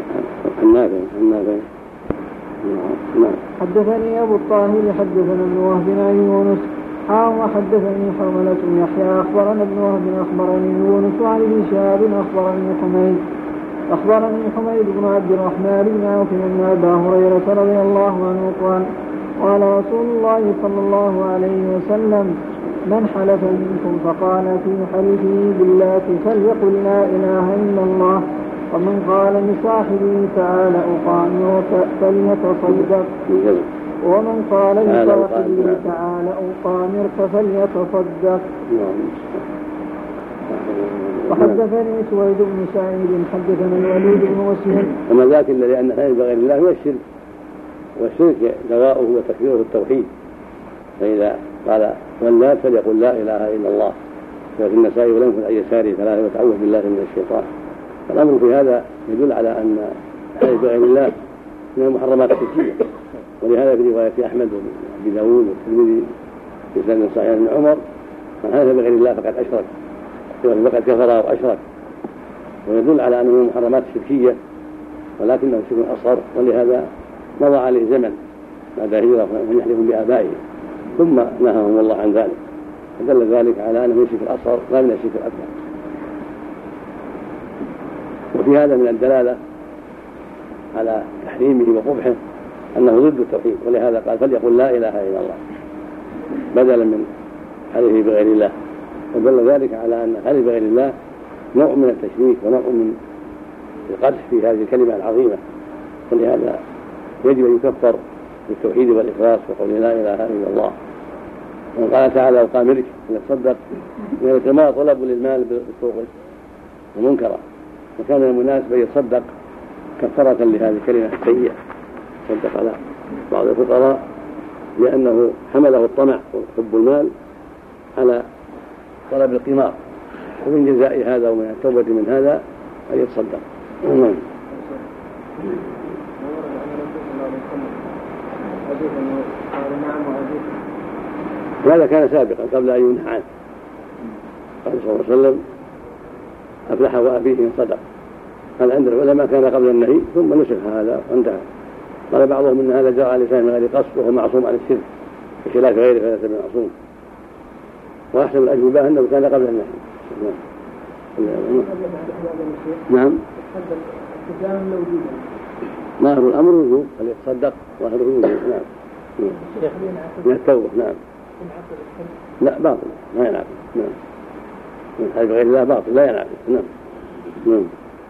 حدثني أبو الطاهر حدثنا ابن وهب عن يونس حاء وحدثني حرملة بن يحيى أخبرنا ابن وهب أخبرني يونس عن ابن شهاب أخبرني حميد أخبرني حميد بن عبد الرحمن بن عوف أن أبا هريرة رضي الله عنه قال قال رسول الله صلى الله عليه وسلم من حلف منكم فقال في حلفه بالله فليقل لا إله إلا الله ومن قال لصاحبه تعالى أقامرك فليتصدق ومن قال لصاحبه تعالى أقامرك فليتصدق. وحدثني سويد بن سعيد حدثنا الوليد بن مسلم. أما ذاك الذي أن حلف بغير الله هو الشرك والشرك دواؤه وتكفيره التوحيد فإذا قال واللات فليقل لا إله إلا الله وفي النسائي ولم يكن عن يساره ثلاثة وتعوذ بالله من الشيطان. الأمر في هذا يدل على أن حلف بغير الله من المحرمات الشركية ولهذا في رواية أحمد وأبي داود والترمذي في سنن صحيح عن عمر من حلف بغير الله فقد أشرك فقد كفر وأشرك ويدل على أنه من المحرمات الشركية ولكنه شرك أصغر ولهذا مضى عليه زمن بعد هجرة من يحلفون بآبائهم ثم نهاهم الله عن ذلك فدل ذلك على أنه من الشرك الأصغر لا من الشرك الأكبر. وفي هذا من الدلالة على تحريمه وقبحه أنه ضد التوحيد ولهذا قال فليقل لا إله إلا الله بدلا من حلفه بغير الله ودل ذلك على أن حلف بغير الله نوع من التشريك ونوع من القدح في هذه الكلمة العظيمة ولهذا يجب أن يكفر بالتوحيد والإخلاص وقول لا إله إلا الله. وقال تعالى أقامرك يتصدق من الكمال طلب للمال بالسوق ومنكرا وكان المناسب أن يتصدق كفرة لهذه الكلمة السيئة صدق على بعض الفقراء لأنه حمله الطمع وحب المال على طلب القمار ومن جزاء هذا ومن التوبة من هذا أن يتصدق. هذا كان سابقا قبل أن ينهى عنه قال صلى الله عليه وسلم أفلح وأبيه إن صدق. هذا عند العلماء كان قبل النهي ثم نسخ هذا وانتهى. قال بعضهم ان هذا جرى على لسان من غير قصد وهو معصوم عن الشرك بخلاف غيره فليس بمعصوم. واحسن الاجوبه انه كان قبل النهي. نعم. ظاهر الامر الوجوب فليتصدق ظاهر الوجوب. نعم. من التوبه. نعم. لا باطل لا ينعقد. نعم. من حلف غير الله باطل لا ينعقد. نعم. نعم.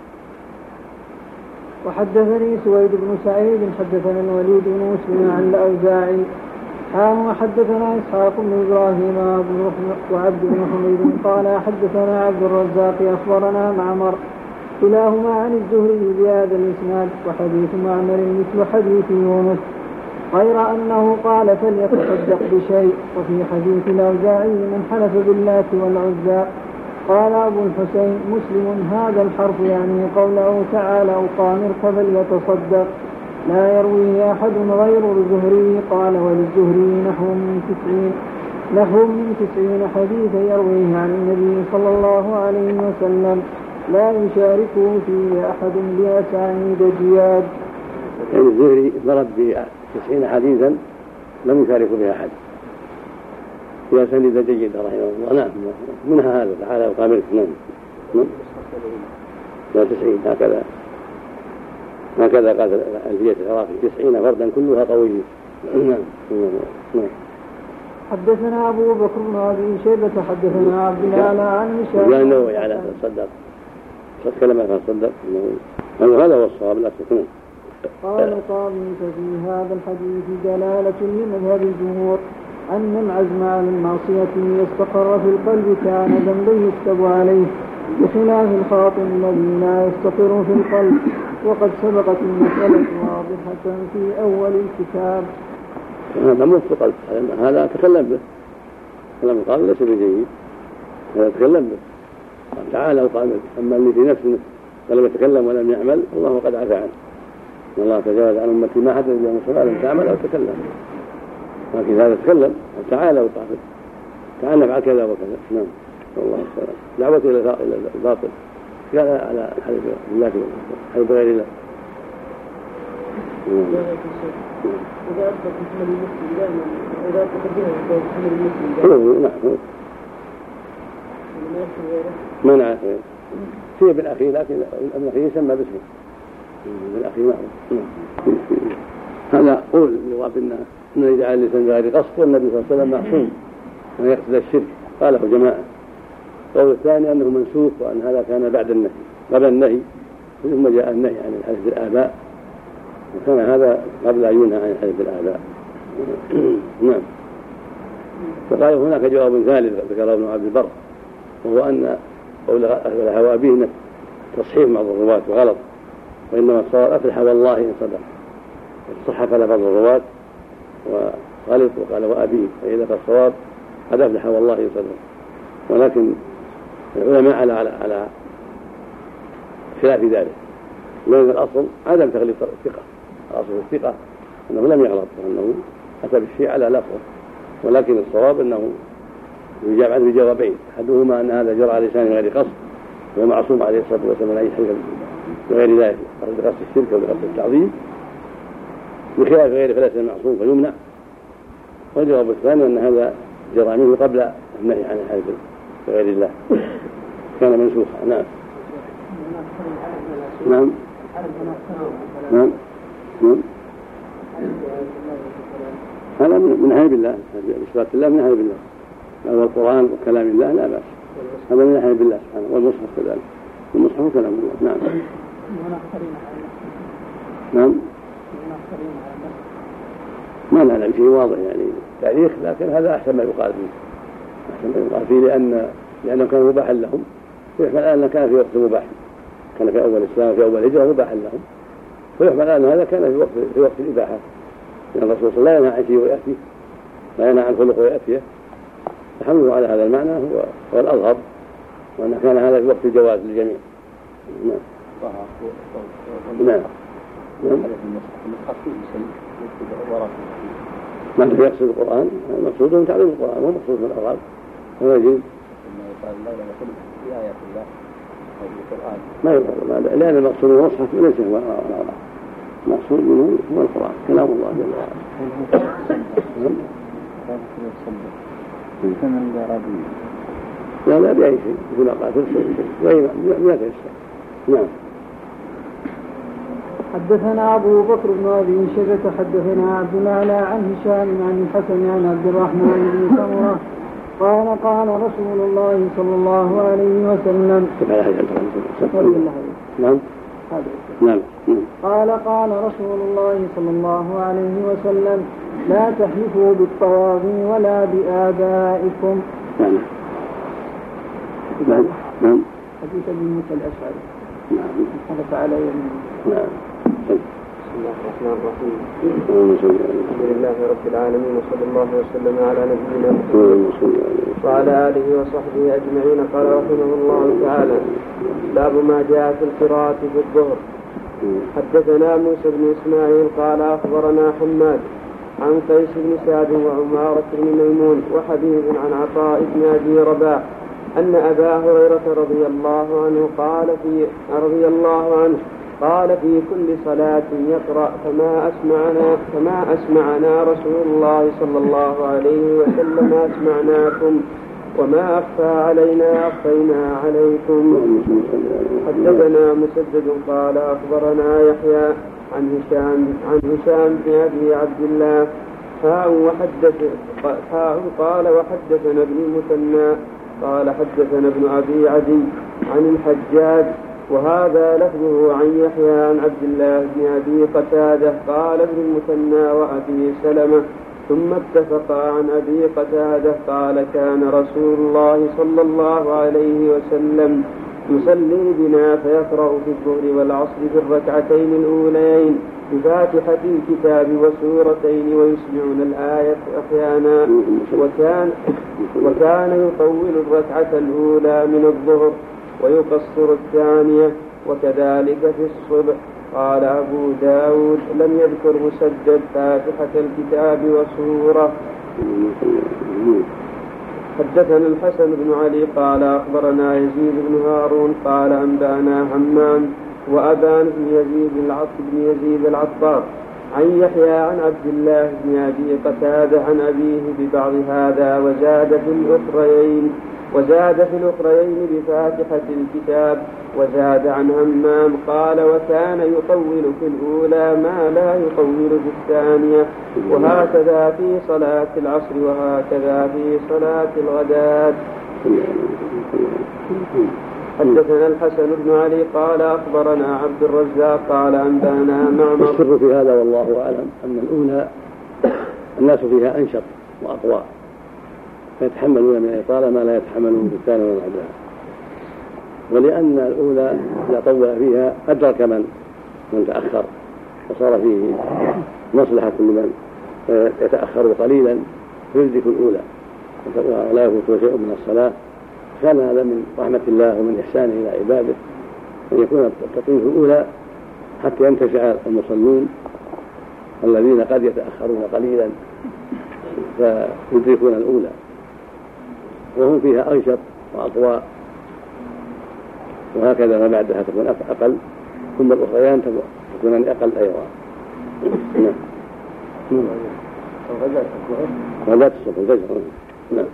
وحدثني سويد بن سعيد حدثنا الوليد بن مسلم عن الأوزاعي حام وحدثنا إسحاق بن إبراهيم وعبد بن حميد قال حدثنا عبد الرزاق أخبرنا معمر كلاهما عن الزهري بهذا الإسناد وحديث معمر مثل حديث يونس غير أنه قال فليتصدق بشيء. وفي حديث الأوزاعي من حلف باللات والعزى. قال أبو الحسين مسلم هذا الحرف يعني قوله تعالى أقامرك فليتصدق لا يرويه أحد غير الزهري. قال وللزهري نحو من تسعين نحو من تسعين حديثا يرويه عن النبي صلى الله عليه وسلم لا يشاركه فيه أحد بأسانيد جياد. يعني الزهري ضرب بتسعين حديثا لم يشارك بها أحد يا سند جيد رحمه الله. نعم منها هذا تعالى وقامرك. نعم نعم تسعين هكذا هكذا قال الفية العراقي تسعين فردا كلها قوية. نعم نعم. حدثنا أبو بكر بن أبي شيبة حدثنا عبد الله عن مشاهد جاء النووي على تصدق تكلم عن تصدق هذا هو الصواب لا تكون. قال القاضي ففي هذا الحديث دلالة لمذهب الجمهور أن العزم على المعصية يستقر في القلب كان ذنبا يكتب عليه بخلاف الخاطئ الذي لا يستقر في القلب. وقد سبقت المسألة واضحة في أول الكتاب. هذا مو في القلب هذا تكلم به كلام القاضي ليس بجيد هذا تكلم به تعالى وقامل. أما اللي في نفسه فلم يتكلم ولم يعمل الله قد عفى عنه. والله تجاوز عن أمتي ما حدث بهم الصلاة لم تعمل أو تكلم. لكن هذا تكلم تعالى وقامل تعالى نفعل كذا وكذا. نعم والله السلام دعوة إلى الباطل قال على حلف الله حلف غير الله. إذا أثبت محمد المسلم دائما إذا تقدمه محمد المسلم نعم ما نعرف فيه بالأخير لكن الأخير يسمى باسمه بالأخير معروف. هذا قول جواب إنه إنه يجعل اللسان غير قصد والنبي صلى الله عليه وسلم معصوم أن يقصد الشرك قاله جماعة. القول الثاني أنه منسوخ وأن هذا كان بعد النهي قبل النهي ثم جاء النهي عن الحلف بالآباء وكان هذا قبل أن ينهى عن الحلف بالآباء. نعم. فقال هناك جواب ثالث ذكره ابن عبد البر وهو أن قول أفلح وأبيه تصحيح بعض الرواة وغلط وإنما الصواب أفلح والله إن صدق صحف لفظ الرواة وغلط وقال وأبيه فإذا فالصواب قد أفلح والله إن صدق. ولكن العلماء على على على خلاف ذلك لأن الأصل عدم تغليط الثقة. الأصل الثقة أنه لم يغلط وأنه أتى بالشيء على لفظه. ولكن الصواب أنه يجاب عنه بجوابين أحدهما أن هذا جرى على لسان غير قصد ومعصوم عليه الصلاة والسلام من أي حلف وغير ذلك قصد الشرك وقصد التعظيم بخلاف غيره فليس معصوم فيمنع. والجواب الثاني أن هذا جرى منه قبل النهي عن الحلف بغير الله كان منسوخا. نعم نعم نعم نعم هذا من حلف الله بإثبات الله من حلف الله هذا القرآن وكلام الله لا بأس هذا من حلف الله سبحانه والمصحف كذلك المصحف كلام الله. نعم نعم ما نعلم شيء واضح يعني تاريخ لكن هذا أحسن ما يقال فيه أحسن ما يقال فيه لأن لأنه كان مباحا لهم ويحمل الآن كان في وقت مباح كان في أول الإسلام في أول هجرة مباحا لهم ويحمل الآن هذا كان في وقت في وقت الإباحة لأن الرسول صلى الله عليه وسلم لا ينهى عن شيء ويأتيه لا ينهى عن خلق ويأتيه فحمله على هذا المعنى هو هو الأظهر وأن كان هذا في وقت الجواز للجميع. نعم نعم ما أنت يقصد القرآن المقصود من تعليم القرآن هو مقصود من الأغراض هو يجب بالقرآن ما يفرق، لأن المقصود من المصحف ليس هو القرآن، المقصود منه هو القرآن كلام الله جل وعلا. لا لا بأي شيء يكون قاتل غير ما تيسر. نعم. حدثنا أبو بكر بن أبي شيبة حدثنا عبد الأعلى عن هشام عن الحسن عن عبد الرحمن بن سمرة قال قال رسول الله صلى الله عليه وسلم نعم نعم قال قال رسول الله صلى الله عليه وسلم لا تحلفوا بالطواغي ولا بآبائكم. نعم نعم نعم حديث ابن موسى الأشعري. نعم حدث على يمين. نعم. بسم الله الرحمن الرحيم. الحمد لله رب العالمين وصلى الله وسلم على نبينا محمد وعلى آله وصحبه أجمعين. قال رحمه الله تعالى باب ما جاء في القراءة في الظهر. حدثنا موسى بن إسماعيل قال أخبرنا حماد عن قيس بن سعد وعمارة بن ميمون وحبيب عن عطاء بن أبي رباح أن أبا هريرة رضي الله عنه قال في رضي الله عنه قال في كل صلاة يقرأ فما أسمعنا فما أسمعنا رسول الله صلى الله عليه وسلم أسمعناكم وما أخفى علينا أخفينا عليكم. حدثنا مسدد قال أخبرنا يحيى عن هشام عن هشام بن أبي عبد الله وحدث قال وحدثنا ابن المثنى قال حدثنا ابن أبي عدي عن الحجاج وهذا لفظه عن يحيى عن عبد الله بن أبي قتادة قال ابن المثنى وأبي سلمة ثم اتفقا عن أبي قتادة قال كان رسول الله صلى الله عليه وسلم يصلي بنا فيقرأ في الظهر والعصر في الركعتين الأوليين بفاتحة الكتاب وسورتين ويسمعون الآية أحيانا وكان, وكان يطول الركعة الأولى من الظهر ويقصر الثانية وكذلك في الصبح. قال أبو داود لم يذكر مسدد فاتحة الكتاب وسورة. حدثنا الحسن بن علي قال أخبرنا يزيد بن هارون قال أنبأنا همام وأبان بن يزيد بن يزيد العطار عن يحيى عن عبد الله بن أبي قتادة عن أبيه ببعض هذا وزاد في الأخريين وزاد في الأخريين بفاتحة الكتاب وزاد عن همام قال وكان يطول في الأولى ما لا يطول في الثانية وهكذا في صلاة العصر وهكذا في صلاة الغداة. حدثنا الحسن بن علي قال أخبرنا عبد الرزاق قال أنبأنا معمر. السر في هذا والله أعلم أن الأولى الناس فيها أنشط وأقوى فيتحملون من الإطالة ما لا يتحملون في الثانية وما بعدها، ولأن الأولى إذا طول فيها أدرك من من تأخر وصار فيه مصلحة لمن يتأخر قليلا فيدرك الأولى ولا يفوت شيء من الصلاة. كان هذا من رحمة الله ومن إحسانه إلى عباده أن يكون التطويل في الأولى حتى ينتفع المصلون الذين قد يتأخرون قليلا فيدركون الأولى وهم فيها أنشط وأقوى، وهكذا ما بعدها تكون أقل ثم الأخريان تكون أقل أيضا. نعم. غداة الصبح الفجر. نعم.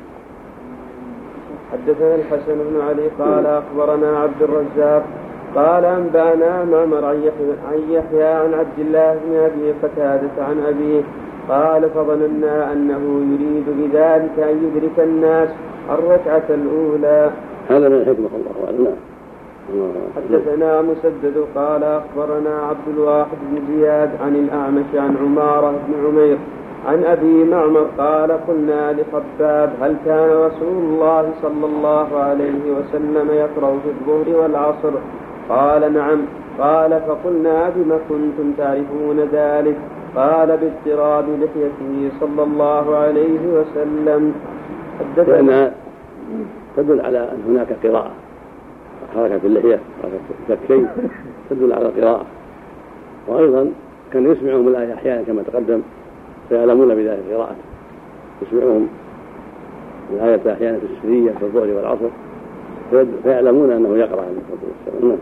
حدثنا الحسن بن علي قال أخبرنا عبد الرزاق قال أنبأنا معمر عن يحيى عن عبد الله بن أبي قتادة عن أبيه قال فظننا أنه يريد بذلك أن يدرك الناس الركعة الأولى. هذا من حكمة الله أعلم. حدثنا مسدد قال أخبرنا عبد الواحد بن زياد عن الأعمش عن عمارة بن عمير عن أبي معمر قال قلنا لخباب هل كان رسول الله صلى الله عليه وسلم يقرأ في الظهر والعصر؟ قال نعم. قال فقلنا بما كنتم تعرفون ذلك؟ قال باضطراب لحيته صلى الله عليه وسلم. لأنها تدل على أن هناك قراءة، حركة في اللحية حركة في الكي تدل على القراءة، وأيضا كان يسمعهم الآية أحيانا كما تقدم فيعلمون بذلك قراءته، يسمعهم الآية أحيانا في السرية في الظهر والعصر فيعلمون أنه يقرأ عليه الصلاة والسلام.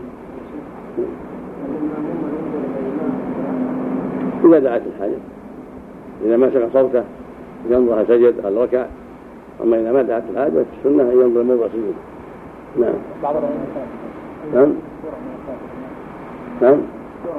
إذا دعت الحاجة، إذا مسك صوته ينظر سجد هل ركع، أما إذا ما دعت الحاجة السنة أن ينظر موضع سجود. نعم. بعض نعم. نعم.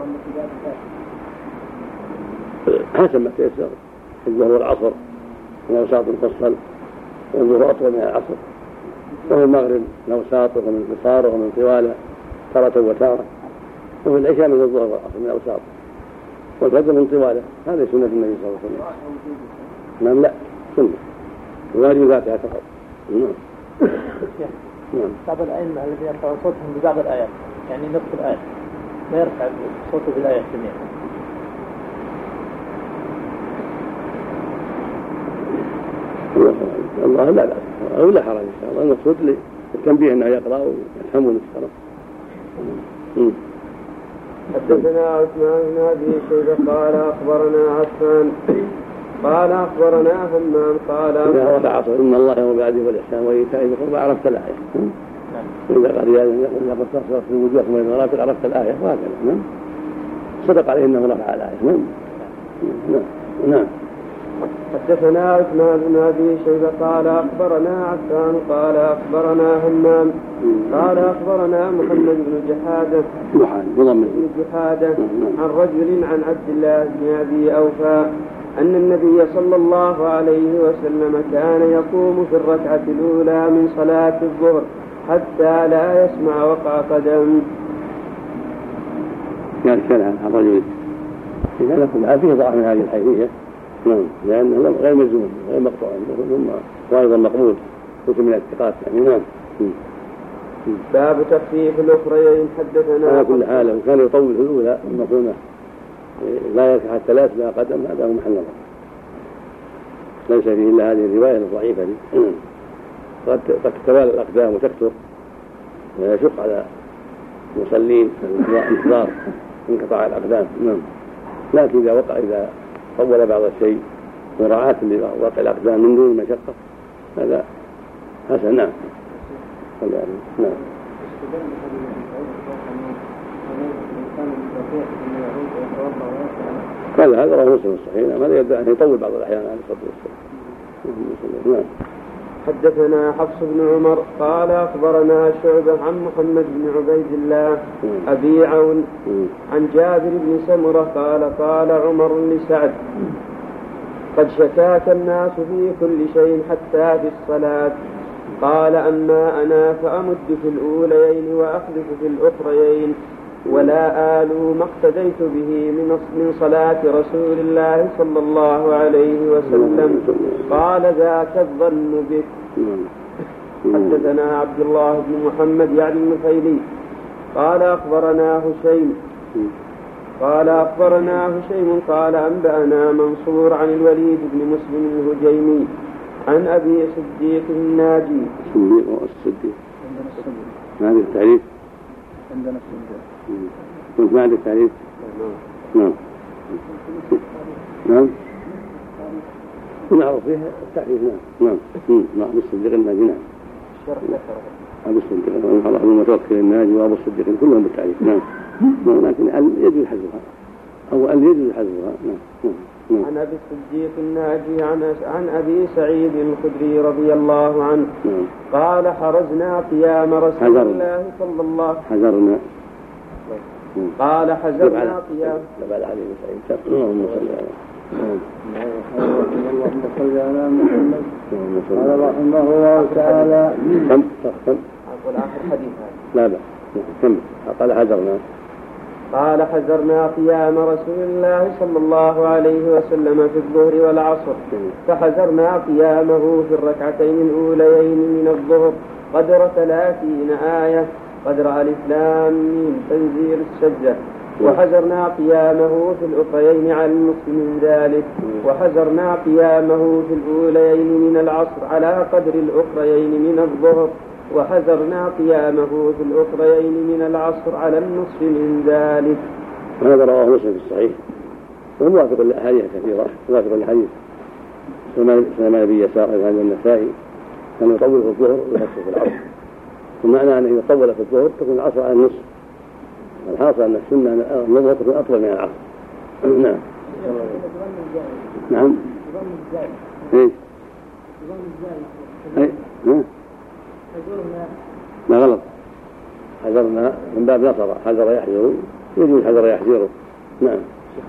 حسب ما تيسر. الظهر والعصر من أوساط مفصل، والظهر أطول من العصر، وفي المغرب من أوساط ومن قصار ومن طوال تارة وتارة، وفي العشاء من الظهر والعصر من أوساط، والفجر من طواله. هذه سنة النبي صلى الله عليه وسلم. نعم. لا سنة الواجب ذاتها فقط. نعم. نعم. بعض الأئمة الذين يرفعون صوتهم ببعض الآيات، يعني نصف الآية لا يرفع صوته بالآية جميعا. الله لا بأس أو لا حرج إن شاء الله. المقصود للتنبيه أنه يقرأ ويفهمون الشرف. حدثنا عثمان بن أبي شيبة قال أخبرنا عفان قال أخبرنا همام قال إذا رفع عصر إن الله يوم بعده والإحسان وإيتاء ذي القربى عرفت الآية. وإذا قال يا قصاص في وجوهكم والمرافق عرفت الآية وهكذا. صدق عليه أنه رفع الآية. نعم. نعم. حدثنا عثمان بن أبي شيبة قال أخبرنا عفان قال أخبرنا همام قال أخبرنا محمد بن جحادة بن جحادة عن رجل عن عبد الله بن أبي أوفى أن النبي صلى الله عليه وسلم كان يقوم في الركعة الأولى من صلاة الظهر حتى لا يسمع وقع قدم. كان كان عن رجل إذا لكم فيه ضعف من هذه الحيثية. نعم. لأنه غير مجزوم غير مقطوع ثم وأيضا مقبول وكل من الاتقاء يعني. نعم. باب تخفيف الأخريين. حدثنا على كل حال وكان يطول في الأولى المفهومة لا يركع حتى لا يسمع قدم، هذا هو محل نظر، ليس فيه إلا هذه الرواية الضعيفة دي. قد تتوالى الأقدام وتكثر ويشق على المصلين انتظار انقطاع الأقدام. نعم. لكن إذا وقع إذا طول بعض الشيء مراعاة لوقع الأقدام من دون مشقة هذا حسن. نعم. نعم. هذا هذا رواه مسلم الصحيح. هذا يبدأ أن يطول بعض الأحيان على الصلاة والسلام. نعم. حدثنا حفص بن عمر قال أخبرنا شعبة عن محمد بن عبيد الله أبي عون عن جابر بن سمرة قال قال عمر لسعد قد شكاك الناس في كل شيء حتى في الصلاة، قال أما أنا فأمد في الأوليين وأخلف في الأخريين ولا آلو ما اقتديت به من صلاة رسول الله صلى الله عليه وسلم. قال ذاك الظن بك. حدثنا عبد الله بن محمد يعني النفيلي قال أخبرنا هشيم قال أخبرنا هشيم قال أنبأنا منصور عن الوليد بن مسلم الهجيمي عن أبي صديق الناجي. الصديق ما هذا التعريف؟ عندنا الصديق. كنت ما عندك تعريف؟ نعم. نعم. معروف فيها التعريف. نعم. نعم. نعم. الصديق الناجي. نعم. أبو الصديق الله المتوكل الناجي وأبو الصديق كلهم بالتعريف. نعم. لكن يجوز حذفها أو أن يجوز حذفها. نعم. نعم. عن أبي الصديق الناجي عن عن أبي سعيد الخدري رضي الله عنه نعم. قال حرزنا قيام رسول حزرنا. الله صلى الله حزرنا قال حزرنا قيام بعد عليه سعيد. اللهم صل على اللهم صل على محمد. قال رحمه الله تعالى كم كم أقول آخر حديث لا لا كم قال حزرنا قال حزرنا قيام رسول الله صلى الله عليه وسلم في الظهر والعصر فحزرنا قيامه في الركعتين الأوليين من الظهر قدر ثلاثين آية قدر ألف لام ميم تنزيل السجدة، وحزرنا قيامه في الأخريين على النصف من ذلك، وحزرنا قيامه في الأوليين من العصر على قدر الأخريين من الظهر، وحزرنا قيامه في الأخريين من العصر على النصف من ذلك. هذا رواه مسلم في الصحيح وموافق لأحاديث كثيرة، موافق لحديث سلمان بن يسار عند النسائي كان يطول في الظهر ويقصر في العصر ومعنى أنه إذا طول في الظهر تكون العصر على النصف. الحاصل أن السنة أن النظر تكون أطول من العصر. نعم. نعم. إيش؟ أي. ما غلط. حذرنا من باب نصر، حذر يحذر، يجوز حذر يحذره. نعم.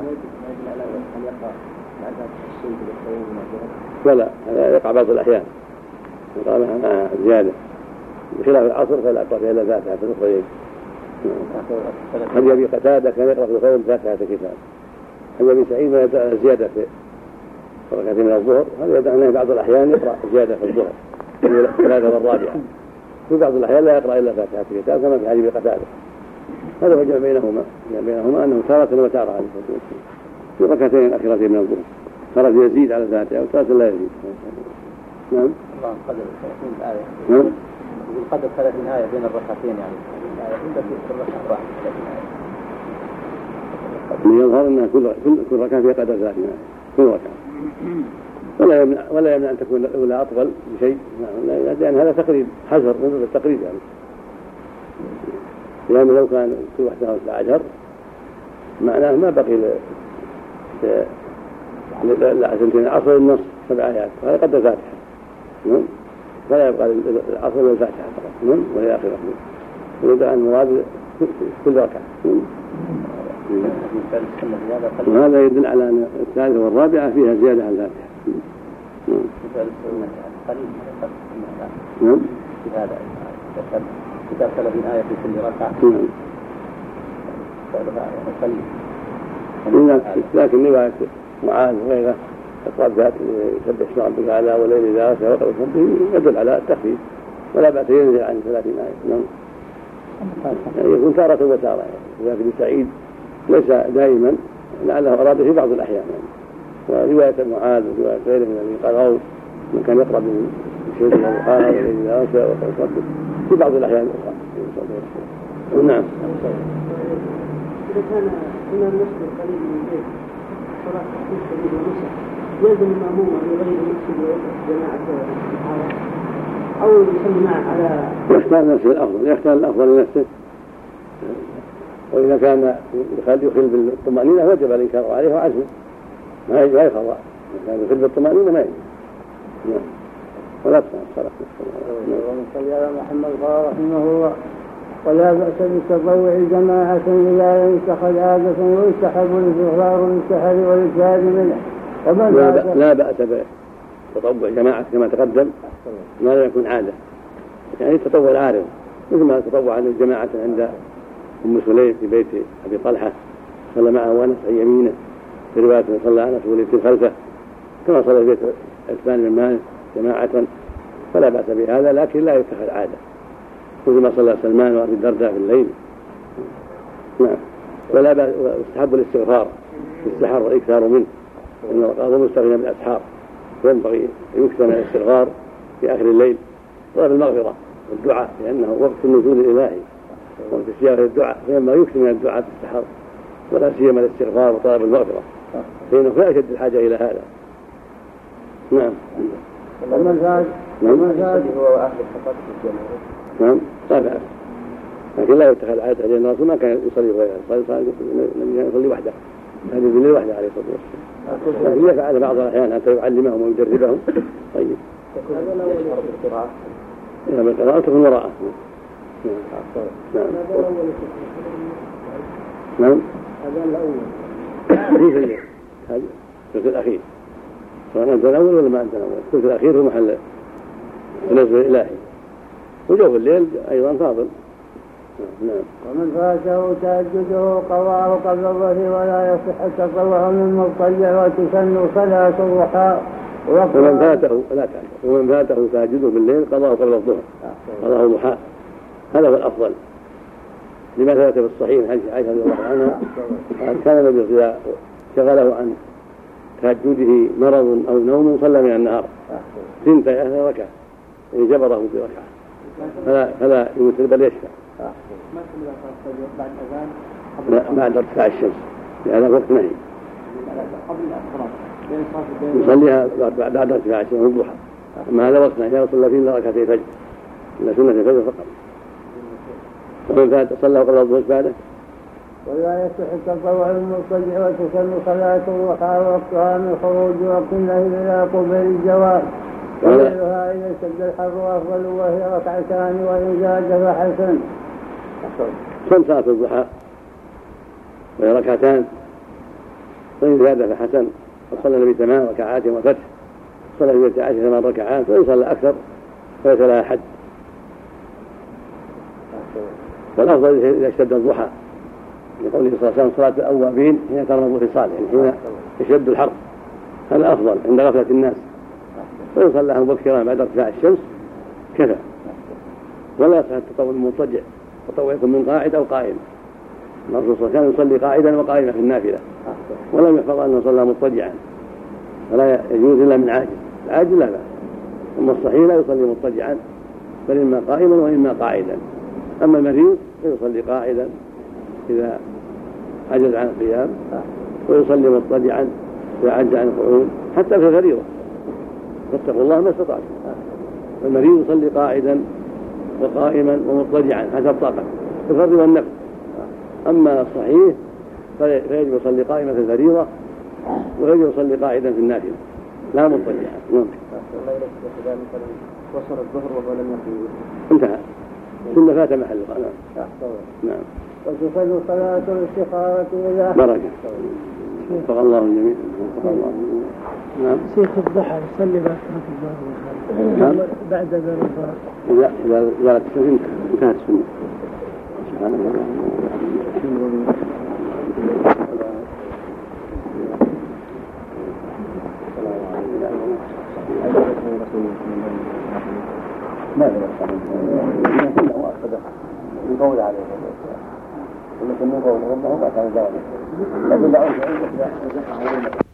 ولا هذا يقع بعض الأحيان يقع معها زيادة بخلاف العصر فلا يقرأ فيها إلا فاتحة في الأخرين. هل يبي قتادة كان يقرأ في القول فاتحة الكتاب. هل يبي سعيد ما يدعى زيادة في ركعتين من الظهر. هذا يدعى بعض الأحيان يقرأ زيادة في الظهر ثلاثة والرابعة. في بعض الأحيان لا يقرأ إلا فاتحة الكتاب كما في حديث قتادة. هذا هو الجمع بينهما، الجمع بينهما أنه تارة وتارة عليه الصلاة والسلام في ركعتين الأخيرتين من الظهر تارة يزيد على الفاتحة وتارة لا يزيد. نعم. الله قدر ثلاثين آية. نعم. يقول قدر ثلاثين آية بين الركعتين يعني الآية عندك في الركعة واحد ثلاثين آية. يظهر أنها كل كل كل ركعة فيها قدر ثلاثين آية كل ركعة. ولا يمنع ولا يمنع أن تكون الأولى أطول بشيء. نعم. لأن هذا تقريب حذر من التقريب يعني. لأنه لو كان كل واحدة وتسعة عشر معناه ما بقي لسنتين العصر النص سبع آيات وهذا قدر فاتحة. نعم. فلا يبقى العصر والفاتحة فقط. نعم. وهي آخر ركعة. ويدعى المراد كل ركعة. وهذا يدل على أن الثالثة والرابعة فيها زيادة عن الفاتحة. نعم. في هذا كتاب ثلاثين آية في كل ركعة. نعم. لكن رواية معاذ وغيره أقرب ذات يسبح اسم ربك الأعلى والليل إذا غشى وقرأ ربه يدل على التخفيف ولا بأس ينزل عن ثلاثين آية. نعم. يعني يكون تارة وتارة يعني. ولكن سعيد ليس دائما لعله أراد في بعض الأحيان يعني. ورواية معاذ ورواية غيره من الذين قالوا من كان يقرأ من شيء من القرآن والليل إذا غشى وقرأ ربه في بعض الأحيان الأخرى. نعم. إذا كان إمام مسجد قريب من البيت صلاة تحديث سبيل ونصح يلزم المأموم في غير المسجد جماعة الحارة أو يصلي معه على يختار نفسه الأفضل يختار الأفضل لنفسه. وإذا كان يخل بالطمأنينة وجب الإنكار عليه وعزمه ما يجب أي خطأ. كان يخل بالطمأنينة ما يجب. نعم. ولا تصنع الصلاة. اللهم صل على محمد قال رحمه الله ولا بأس بالتطوع جماعة إذا لم يتخذ عادة ويستحب الاستغفار للسحر والإجهاد منه. لا, لا بأس بالتطوع جماعة كما تقدم ما لا يكون عادة يعني التطوع العارض مثل ما تطوع عن الجماعة عند أم سليم في بيت أبي طلحة صلى معه وأنس عن يمينه في رواية صلى أنس وليت خلفه كما صلى في بيت عثمان بن مالك جماعة فلا بأس بهذا لكن لا يتخذ عادة مثل ما صلى سلمان وأبي الدرداء في الليل. نعم. ولا بأس واستحب الاستغفار في السحر والإكثار منه إنه قال مستغنى بالأسحار ينبغي يكثر من الاستغفار في آخر الليل طلب المغفرة والدعاء لأنه وقت النزول الإلهي وقت السياغة الدعاء فينبغي يكثر من الدعاء في السحر ولا سيما الاستغفار وطلب المغفرة فإنه لا يشد الحاجة إلى هذا. نعم. ومن زاد ومن زاد هو أهل الخطاب في الجمهور. نعم لا بأس لكن لا يتخذ عادة لأن الرسول ما كان يصلي غيره يصلي وحده هذه بالليل وحده عليه الصلاة والسلام لكن يفعل بعض الأحيان حتى يعلمهم ويدربهم. طيب يشعر بالقراءة إذا بالقراءة تكون وراءه. نعم. نعم. هذا الأول في الليل هذا الثلث الأخير سواء أنت الأول ولا ما أنت الأول الثلث الأخير هو محل النزل الإلهي وجوف الليل أيضا فاضل. نعم. ومن فاته تهجده قضاه قبل الظهر ولا يصح التطوع من مضطجع وتسن صلاة الضحى. ومن فاته لا تعلم ومن فاته تهجده بالليل قضاه قبل الظهر قضاه الضحى هذا هو الأفضل لما ثبت في الصحيح حديث عائشة رضي الله عنها كان النبي إذا شغله عن تهجده مرض أو نوم صلى من النهار ثنتي عشر ركعة يعني جبره بركعة فلا فلا يوتر بل يشفع. لا بعد ارتفاع الشمس لهذا وقت نهي يصليها بعد ارتفاع الشمس والضحى. أما هذا وقت نهي لا يصلى فيه إلا ركعتي فجر إلا سنة الفجر فقط. ومن فات صلى قبل الظهر بعده. ولا يصح التطوع المضطجع وتسن صلاة الضحى وقتها من خروج وقت النهي إلى قبل الجواب وغيرها إذا اشتد الحر أفضل وهي ركعتان وإن زاد فحسن. سن صلاة الضحى وهي ركعتان وإن زاد فحسن. وصلى النبي ثمان ركعات وفتح صلى في بيت عائشة ثمان ركعات وإن صلى أكثر فليس لها حد. والأفضل إذا اشتد الضحى لقوله صلى الله عليه وسلم صلاة الأوابين حين ترمض في صالح يعني حين يشد الحر هذا أفضل عند غفلة الناس. وإن صلىها مبكرا بعد ارتفاع الشمس كفى. ولا يصح التطوع المضطجع التطوع يكون من قاعد أو قائم. الرسول صلى الله عليه وسلم يصلي قاعدا وقائما في النافلة ولم يحفظ أنه صلى مضطجعا ولا يجوز إلا من عاجز. العاجز لا بأس. أما الصحيح لا يصلي مضطجعا بل إما قائما وإما قاعدا. أما المريض فيصلي قاعدا إذا عجز عن القيام ويصلي مضطجعا إذا عجز عن القعود حتى في الفريضة. فاتقوا الله ما استطعتم. المريض يصلي قاعدا وقائما ومضطجعا حسب طاقته في الفرض والنفل. أما الصحيح فيجب يصلي قائما في الفريضة ويجب يصلي قاعدا في النافلة لا مضطجعا. وصل الظهر وهو لم يقل انتهى ثم فات محلها. نعم نعم. وتصل صلاة الاستخارة إذا بركة وفق الله الجميع. نعم. شيخ الضحى يصلي بعد صلاة الظهر بعد ذلك الظهر إذا إذا زالت السنة انتهت السنة. سبحان الله. ما له كله مؤكد من قول عليه ولكن من قول ربه ما كان ذلك لكن دعوه